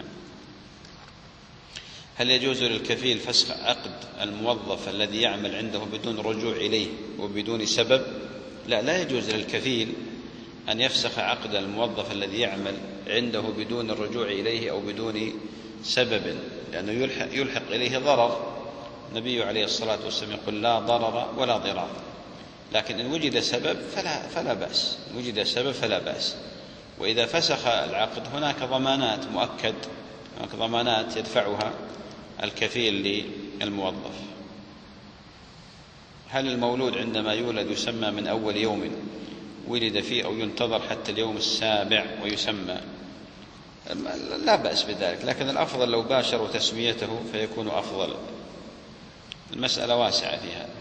هل يجوز للكفيل فسخ عقد الموظف الذي يعمل عنده بدون رجوع إليه وبدون سبب؟ لا، لا يجوز للكفيل أن يفسخ عقد الموظف الذي يعمل عنده بدون الرجوع إليه أو بدون سبب، لأنه يلحق, يلحق إليه ضرر. النبي عليه الصلاة والسلام يقول لا ضرر ولا ضرار، لكن إن وجد سبب فلا, فلا بأس، إن وجد سبب فلا بأس. وإذا فسخ العقد هناك ضمانات مؤكد، هناك ضمانات يدفعها الكفيل للموظف. هل المولود عندما يولد يسمى من أول يوم ولد فيه أو ينتظر حتى اليوم السابع ويسمى؟ لا بأس بذلك، لكن الأفضل لو باشروا تسميته فيكون أفضل. المسألة واسعة في هذا.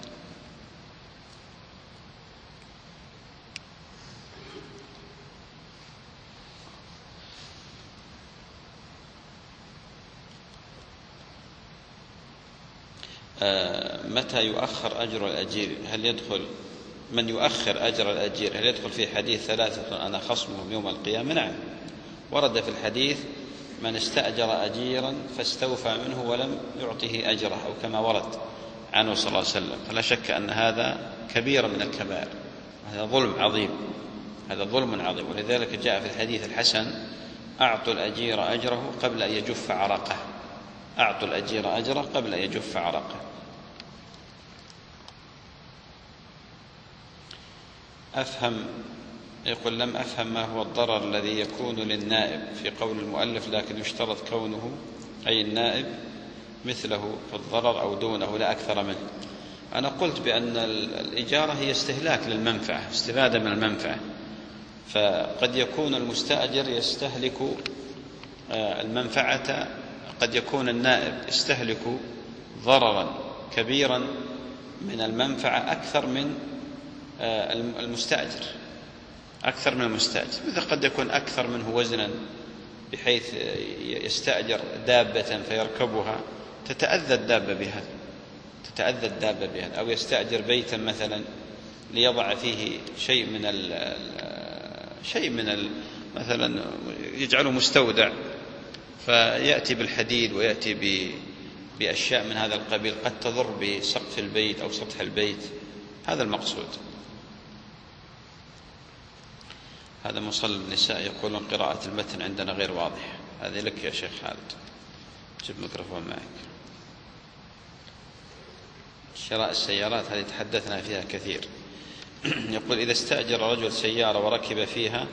متى يؤخر أجر الأجير؟ هل يدخل من يؤخر أجر الأجير هل يدخل في حديث ثلاثة أنا خصمهم يوم القيامة؟ نعم، ورد في الحديث من استأجر أجيرا فاستوفى منه ولم يعطه أجره، أو كما ورد عنه صلى الله عليه وسلم. فلا شك أن هذا كبير من الكبائر، هذا ظلم عظيم، هذا ظلم عظيم. ولذلك جاء في الحديث الحسن أعطوا الأجير أجره قبل أن يجف عرقه، أعطوا الأجير أجره قبل أن يجف عرقه. أفهم يقول لم أفهم ما هو الضرر الذي يكون للنائب في قول المؤلف، لكن يشترط كونه أي النائب مثله في الضرر أو دونه لا أكثر منه. أنا قلت بأن الإجارة هي استهلاك للمنفعة، استفادة من المنفعة، فقد يكون المستأجر يستهلك المنفعة، قد يكون النائب يستهلك ضررا كبيرا من المنفعة أكثر من المستأجر، أكثر من المستأجر. مثل قد يكون أكثر منه وزنا بحيث يستأجر دابة فيركبها تتأذى الدابة بها، تتأذى الدابة بها، أو يستأجر بيتا مثلا ليضع فيه شيء من ال شيء من ال مثلا يجعله مستودع، فيأتي بالحديد ويأتي بأشياء من هذا القبيل قد تضر بسقف البيت أو سطح البيت. هذا المقصود. هذا مصلي النساء يقولون قراءة المتن عندنا غير واضح. هذه لك يا شيخ خالد، جيب ميكروفون معك. شراء السيارات هذه تحدثنا فيها كثير. يقول إذا استأجر رجل سيارة وركب فيها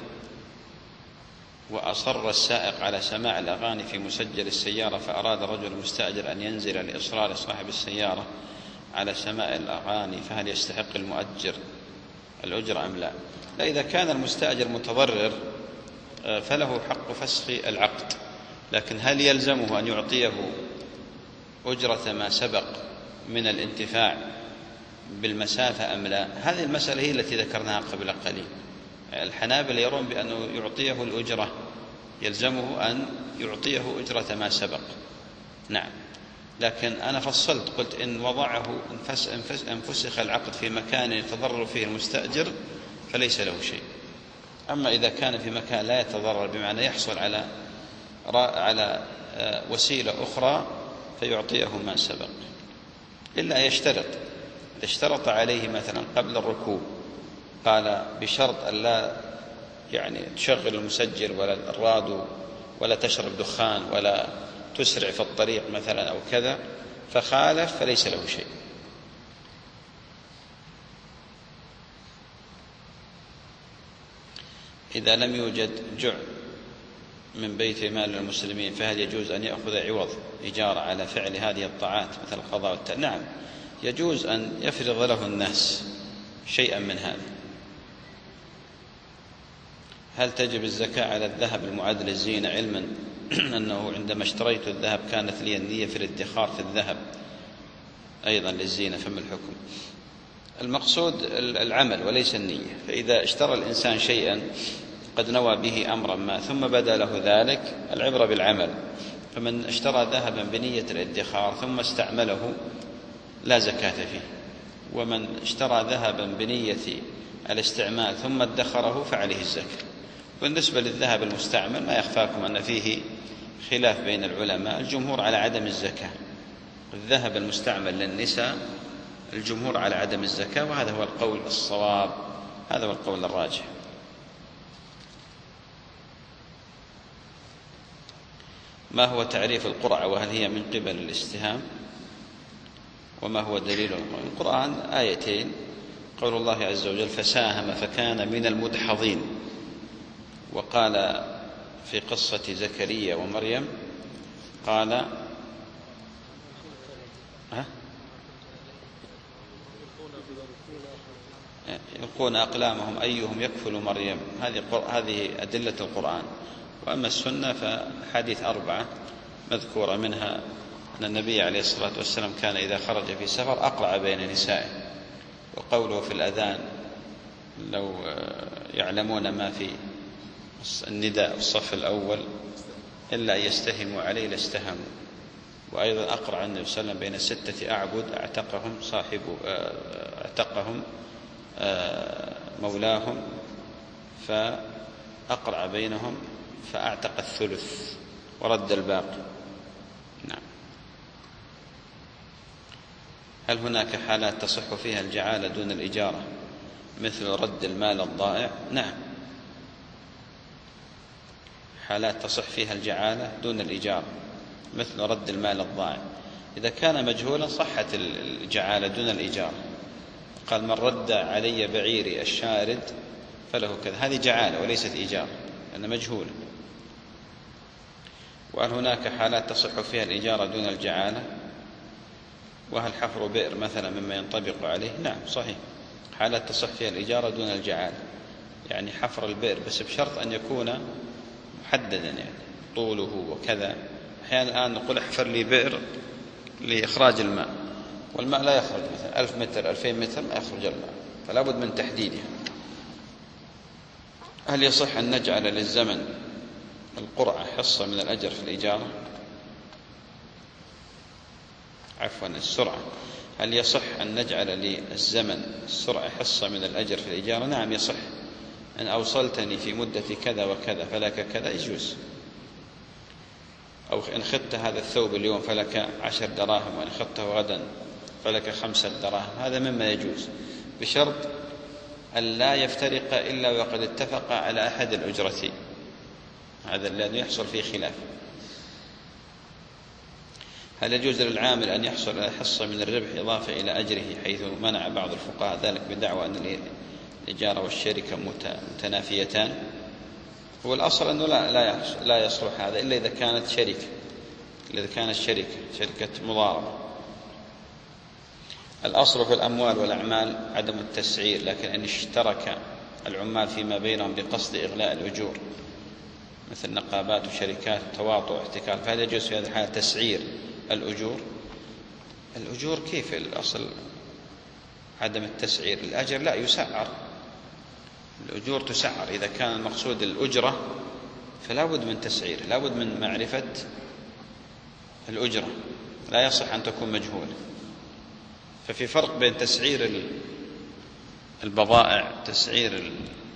وأصر السائق على سماع الأغاني في مسجل السيارة، فأراد الرجل المستأجر أن ينزل لإصرار صاحب السيارة على سماع الأغاني، فهل يستحق المؤجر الأجر أم لا؟ لا، إذا كان المستأجر متضرر فله حق فسخ العقد، لكن هل يلزمه أن يعطيه أجرة ما سبق من الانتفاع بالمسافة أم لا؟ هذه المسألة هي التي ذكرناها قبل قليل. الحنابلة يرون بأنه يعطيه الأجرة، يلزمه أن يعطيه أجرة ما سبق. نعم، لكن أنا فصلت قلت إن وضعه انفسخ العقد في مكان يتضرر فيه المستأجر فليس له شيء. أما إذا كان في مكان لا يتضرر بمعنى يحصل على على وسيلة أخرى فيعطيه ما سبق، إلا يشترط. اشترط عليه مثلا قبل الركوب قال بشرط أن لا يعني تشغل المسجل ولا الراديو ولا تشرب دخان ولا تسرع في الطريق مثلا أو كذا، فخالف فليس له شيء. إذا لم يوجد جع من بيت مال المسلمين فهل يجوز أن يأخذ عوض إجارة على فعل هذه الطاعات مثل القضاء والتأمين؟ نعم، يجوز أن يفرض له الناس شيئا من هذا. هل تجب الزكاة على الذهب المعد للزينة، علما أنه عندما اشتريت الذهب كانت لي النية في الادخار في الذهب أيضا للزينة، فما الحكم؟ المقصود العمل وليس النية. فإذا اشترى الإنسان شيئا قد نوى به أمرا ما ثم بدا له ذلك، العبرة بالعمل. فمن اشترى ذهبا بنية الادخار ثم استعمله لا زكاة فيه، ومن اشترى ذهبا بنية الاستعمال ثم ادخره فعليه الزكاة. بالنسبة للذهب المستعمل ما يخفاكم أن فيه خلاف بين العلماء، الجمهور على عدم الزكاة. الذهب المستعمل للنساء الجمهور على عدم الزكاة، وهذا هو القول الصواب، هذا هو القول الراجح. ما هو تعريف القرعة وهل هي من قبل الاستهام؟ وما هو دليل القرآن؟ آيتين، قول الله عز وجل فساهم فكان من المدحضين، وقال في قصة زكريا ومريم قال ها؟ يلقون أقلامهم أيهم يكفل مريم. هذه هذه أدلة القرآن. وأما السنة فحديث أربعة مذكورة، منها أن النبي عليه الصلاة والسلام كان إذا خرج في سفر أقرع بين نسائه، وقوله في الأذان لو يعلمون ما في النداء الصف الأول إلا أن يستهموا عليه لاستهموا. وأيضا أقرع النبي صلى الله عليه وسلم بين ستة أعبد اعتقهم صاحب اعتقهم مولاهم، فأقرع بينهم فأعتق الثلث ورد الباقي. نعم. هل هناك حالات تصح فيها الجعالة دون الإجارة مثل رد المال الضائع؟ نعم، حالات تصح فيها الجعالة دون الإجارة مثل رد المال الضائع. إذا كان مجهولا صحت الجعالة دون الإجارة. قال من رد علي بعيري الشارد فله كذا، هذه جعالة وليست إجارة لأنها مجهولة. وهل هناك حالات تصح فيها الإجارة دون الجعالة؟ وهل حفر بئر مثلا مما ينطبق عليه؟ نعم صحيح، حالات تصح فيها الإجارة دون الجعالة، يعني حفر البئر بس بشرط أن يكون محددا، يعني طوله وكذا. أحيانا الآن نقول احفر لي بئر لإخراج الماء، والماء لا يخرج مثلا ألف متر ألفين متر ما يخرج الماء، فلا بد من تحديدها. هل يصح أن نجعل للزمن القرعة حصة من الأجر في الإجارة؟ عفوا السرعة، هل يصح أن نجعل للزمن السرعة حصة من الأجر في الإجارة؟ نعم يصح. أن أوصلتني في مدة كذا وكذا فلك كذا يجوز، أو إن خدت هذا الثوب اليوم فلك عشر دراهم، وإن خدته غدا فلك خمسة دراهم، هذا مما يجوز بشرط أن لا يفترق إلا وقد اتفق على أحد الأجرتين، هذا الذي يحصل فيه خلاف. هل يجوز للعامل أن يحصل على حصة من الربح إضافة إلى أجره، حيث منع بعض الفقهاء ذلك بدعوى أن الإجارة والشركة متنافيتان؟ هو الأصل أنه لا لا لا يصلح هذا إلا إذا كانت شركة، إذا كانت شركة شركة مضاربة. الأصل في الأموال والأعمال عدم التسعير، لكن إن اشترك العمال فيما بينهم بقصد إغلاء الأجور مثل نقابات وشركات وتواطؤ واحتكار، فهل يجوز في هذه الحالة تسعير الأجور؟ الأجور كيف الأصل عدم التسعير؟ الأجر لا يسعر، الأجور تسعر. إذا كان المقصود الأجرة فلا بد من تسعير، لا بد من معرفة الأجرة، لا يصح أن تكون مجهولة. ففي فرق بين تسعير البضائع، تسعير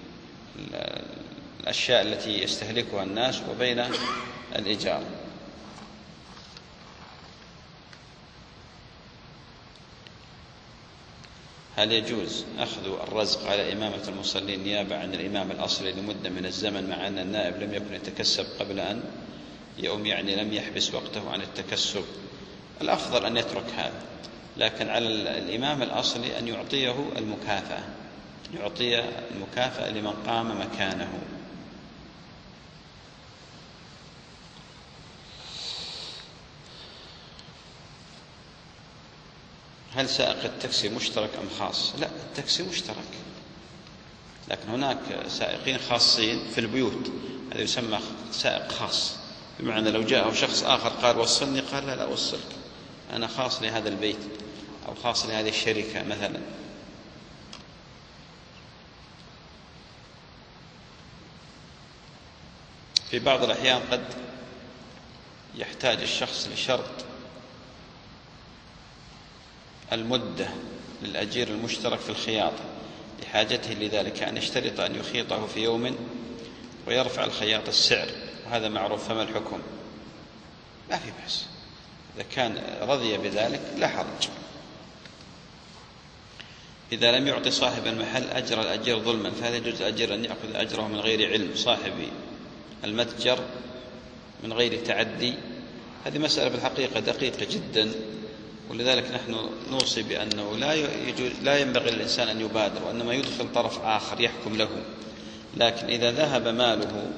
الأشياء التي يستهلكها الناس، وبين الإيجار. هل يجوز أخذ الرزق على إمامة المصلين نيابة عن الإمام الأصلي لمدة من الزمن، مع أن النائب لم يكن يتكسب قبل أن يؤم، يعني لم يحبس وقته عن التكسب؟ الأفضل أن يترك هذا، لكن على الإمام الأصلي أن يعطيه المكافأة، يعطي المكافأة لمن قام مكانه. هل سائق التاكسي مشترك أم خاص؟ لا، التاكسي مشترك، لكن هناك سائقين خاصين في البيوت، هذا يسمى سائق خاص، بمعنى لو جاءه شخص آخر قال وصلني، قال لا لا أوصلك، أنا خاص لهذا البيت أو خاص لهذه الشركة مثلا. في بعض الأحيان قد يحتاج الشخص لشرط المدة للأجير المشترك في الخياطة لحاجته لذلك، أن يشترط أن يخيطه في يوم ويرفع الخياط السعر، وهذا معروف، فما الحكم؟ لا في بأس، إذا كان رضي بذلك لا حرج. إذا لم يعطي صاحب المحل أجر الأجير ظلما، فهل يجوز الأجير أن يأخذ أجره من غير علم صاحب المتجر من غير تعدي؟ هذه مسألة في الحقيقة دقيقة جدا، ولذلك نحن نوصي بأنه لا يجوز، لا ينبغي للإنسان أن يبادر، وإنما يدخل طرف آخر يحكم له. لكن إذا ذهب ماله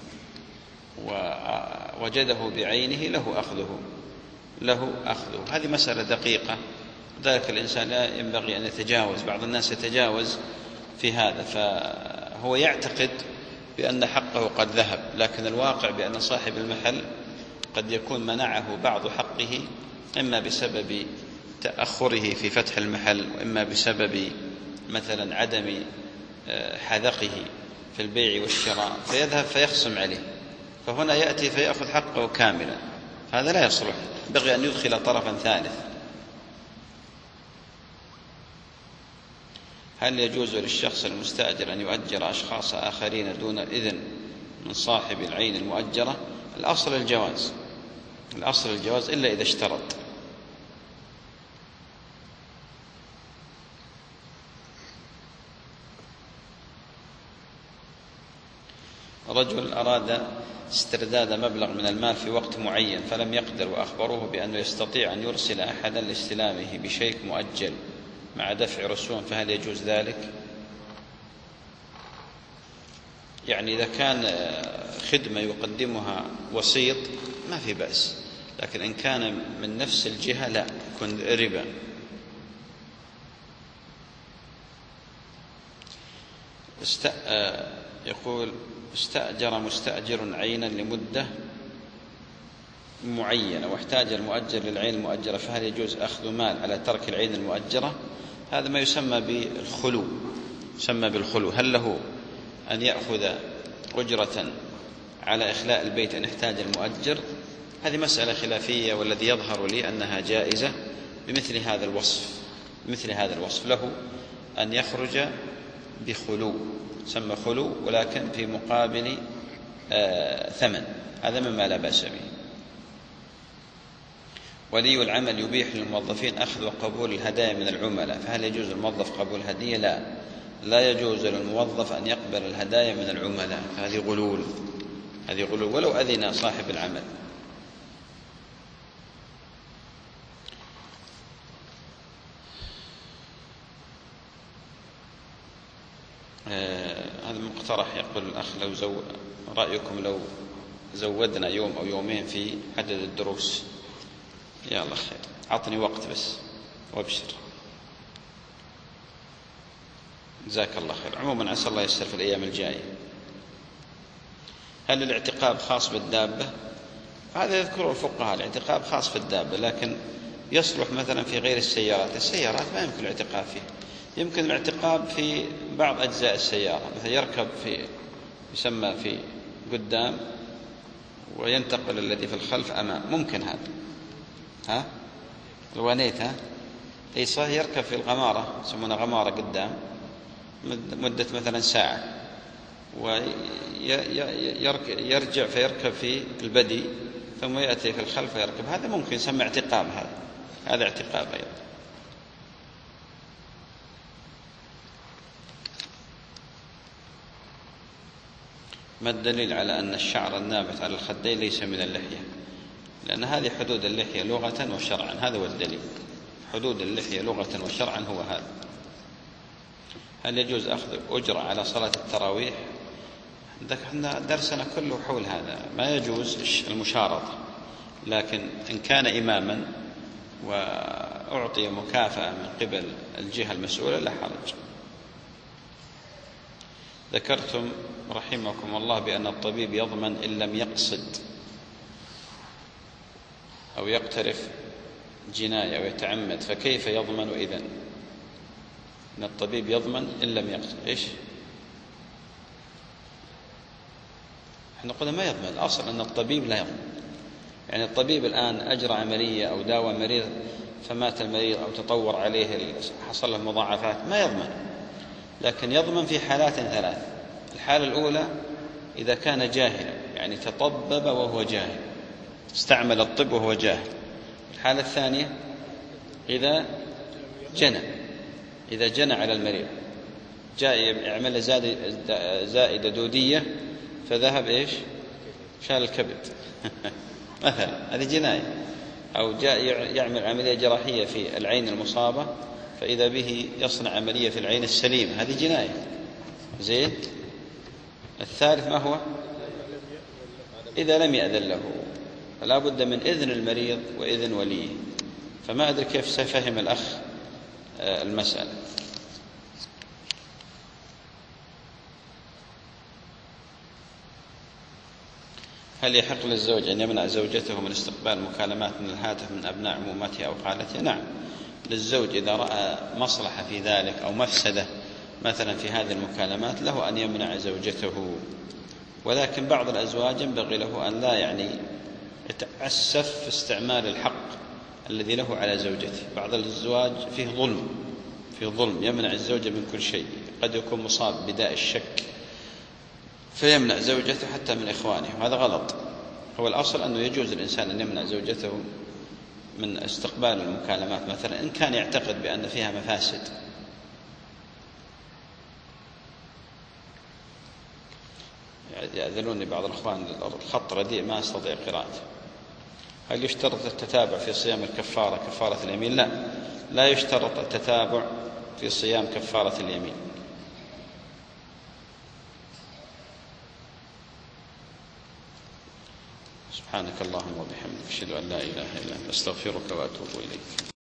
ووجده بعينه له أخذه، له أخذه. هذه مسألة دقيقة، ذلك الإنسان لا ينبغي أن يتجاوز. بعض الناس يتجاوز في هذا، فهو يعتقد بأن حقه قد ذهب، لكن الواقع بأن صاحب المحل قد يكون منعه بعض حقه، إما بسبب تأخره في فتح المحل، وإما بسبب مثلا عدم حذقه في البيع والشراء، فيذهب فيخصم عليه، فهنا يأتي فيأخذ حقه كاملا. هذا لا يصلح، ينبغي أن يدخل طرفا ثالث. هل يجوز للشخص المستأجر أن يؤجر أشخاص آخرين دون إذن من صاحب العين المؤجرة؟ الأصل الجواز، الأصل الجواز إلا إذا اشترط. رجل أراد استرداد مبلغ من المال في وقت معين فلم يقدر، وأخبروه بأنه يستطيع أن يرسل أحدا لاستلامه بشيك مؤجل مع دفع رسوم، فهل يجوز ذلك؟ يعني إذا كان خدمة يقدمها وسيط ما في بأس، لكن إن كان من نفس الجهة لا، يكون ربا. است... يقول استأجر مستأجر عينا لمدة معينة واحتاج المؤجر للعين المؤجرة، فهل يجوز أخذ مال على ترك العين المؤجرة؟ هذا ما يسمى بالخلو، يسمى بالخلو. هل له أن يأخذ أجرة على إخلاء البيت أن يحتاج المؤجر؟ هذه مسألة خلافية، والذي يظهر لي أنها جائزة بمثل هذا الوصف، بمثل هذا الوصف له أن يخرج بخلو، سمى خلو، ولكن في مقابل آه ثمن، هذا مما لا بأس به. ولي العمل يبيح للموظفين أخذ وقبول الهدايا من العملاء، فهل يجوز للموظف قبول هدية؟ لا، لا يجوز للموظف أن يقبل الهدايا من العملاء، هذه غلول، هذه غلول ولو أذن صاحب العمل. آه هذا مقترح، يقول الأخ لو زو... رأيكم لو زودنا يوم أو يومين في عدد الدروس؟ يا الله خير، عطني وقت بس وابشر، جزاك الله خير. عموما عسى الله ييسر في الأيام الجاية. هل الاعتقاب خاص بالدابة؟ هذا يذكره الفقهاء، الاعتقاب خاص في الدابة، لكن يصلح مثلا في غير السيارات. السيارات ما يمكن الاعتقاب فيه، يمكن الاعتقاب في بعض أجزاء السيارة، مثلا يركب في يسمى في قدام وينتقل الذي في الخلف أمام، ممكن هذا. ها الوانيت ها أي صحيح، يركب في الغمارة يسمونها غمارة قدام مدة مثلا ساعة، ويرجع فيركب في البدي ثم يأتي في الخلف ويركب. هذا ممكن يسمى اعتقاب، هذا هذا اعتقاب أيضا. ما الدليل على أن الشعر النابت على الخدين ليس من اللحية؟ لأن هذه حدود اللحية لغة وشرعا، هذا هو الدليل. حدود اللحية لغة وشرعا هو هذا. هل يجوز أخذ أجرة على صلاة التراويح؟ عندنا درسنا كله حول هذا. ما يجوز المشارطة، لكن إن كان إماما وأعطي مكافأة من قبل الجهة المسؤولة لا حرج. ذكرتم رحمكم الله بأن الطبيب يضمن إن لم يقصد أو يقترف جناية أو يتعمد، فكيف يضمن إذن؟ أن الطبيب يضمن إن لم يقصد إيش؟ احنا قلنا ما يضمن. الأصل أن الطبيب لا يضمن. يعني الطبيب الآن أجرى عملية أو داوى مريض فمات المريض أو تطور عليه حصل له مضاعفات، ما يضمن. لكن يضمن في حالات ثلاث. الحالة الأولى إذا كان جاهلا، يعني تطبب وهو جاهل، استعمل الطب وهو جاهل. الحالة الثانية إذا جنى، إذا جنى على المريض، جاء يعمل زائدة دودية فذهب إيش؟ شال الكبد مثلا، هذه جناية. أو جاء يعمل عملية جراحية في العين المصابة فإذا به يصنع عملية في العين السليمة، هذه جناية. زين. الثالث ما هو؟ إذا لم يأذن له، فلا بد من إذن المريض وإذن وليه. فما أدري كيف سيفهم الأخ المسألة. هل يحق للزوج أن يمنع زوجته من استقبال مكالمات من الهاتف من أبناء عمومتها أو خالتها؟ نعم، للزوج إذا رأى مصلحة في ذلك أو مفسدة مثلا في هذه المكالمات له أن يمنع زوجته. ولكن بعض الأزواج ينبغي له أن لا يعني يتعسف في استعمال الحق الذي له على زوجته. بعض الأزواج فيه ظلم، فيه ظلم، يمنع الزوجة من كل شيء. قد يكون مصاب بداء الشك فيمنع زوجته حتى من إخوانه، وهذا غلط. هو الأصل أنه يجوز الإنسان أن يمنع زوجته من استقبال المكالمات مثلا إن كان يعتقد بأن فيها مفاسد. يأذلوني بعض الأخوان الخط رديء ما أستطيع قراءته. هل يشترط التتابع في صيام الكفارة كفارة اليمين؟ لا، لا يشترط التتابع في صيام كفارة اليمين. سبحانك اللهم وبحمدك، أشهد أن لا إله إلا أنت، أستغفرك وأتوب إليك.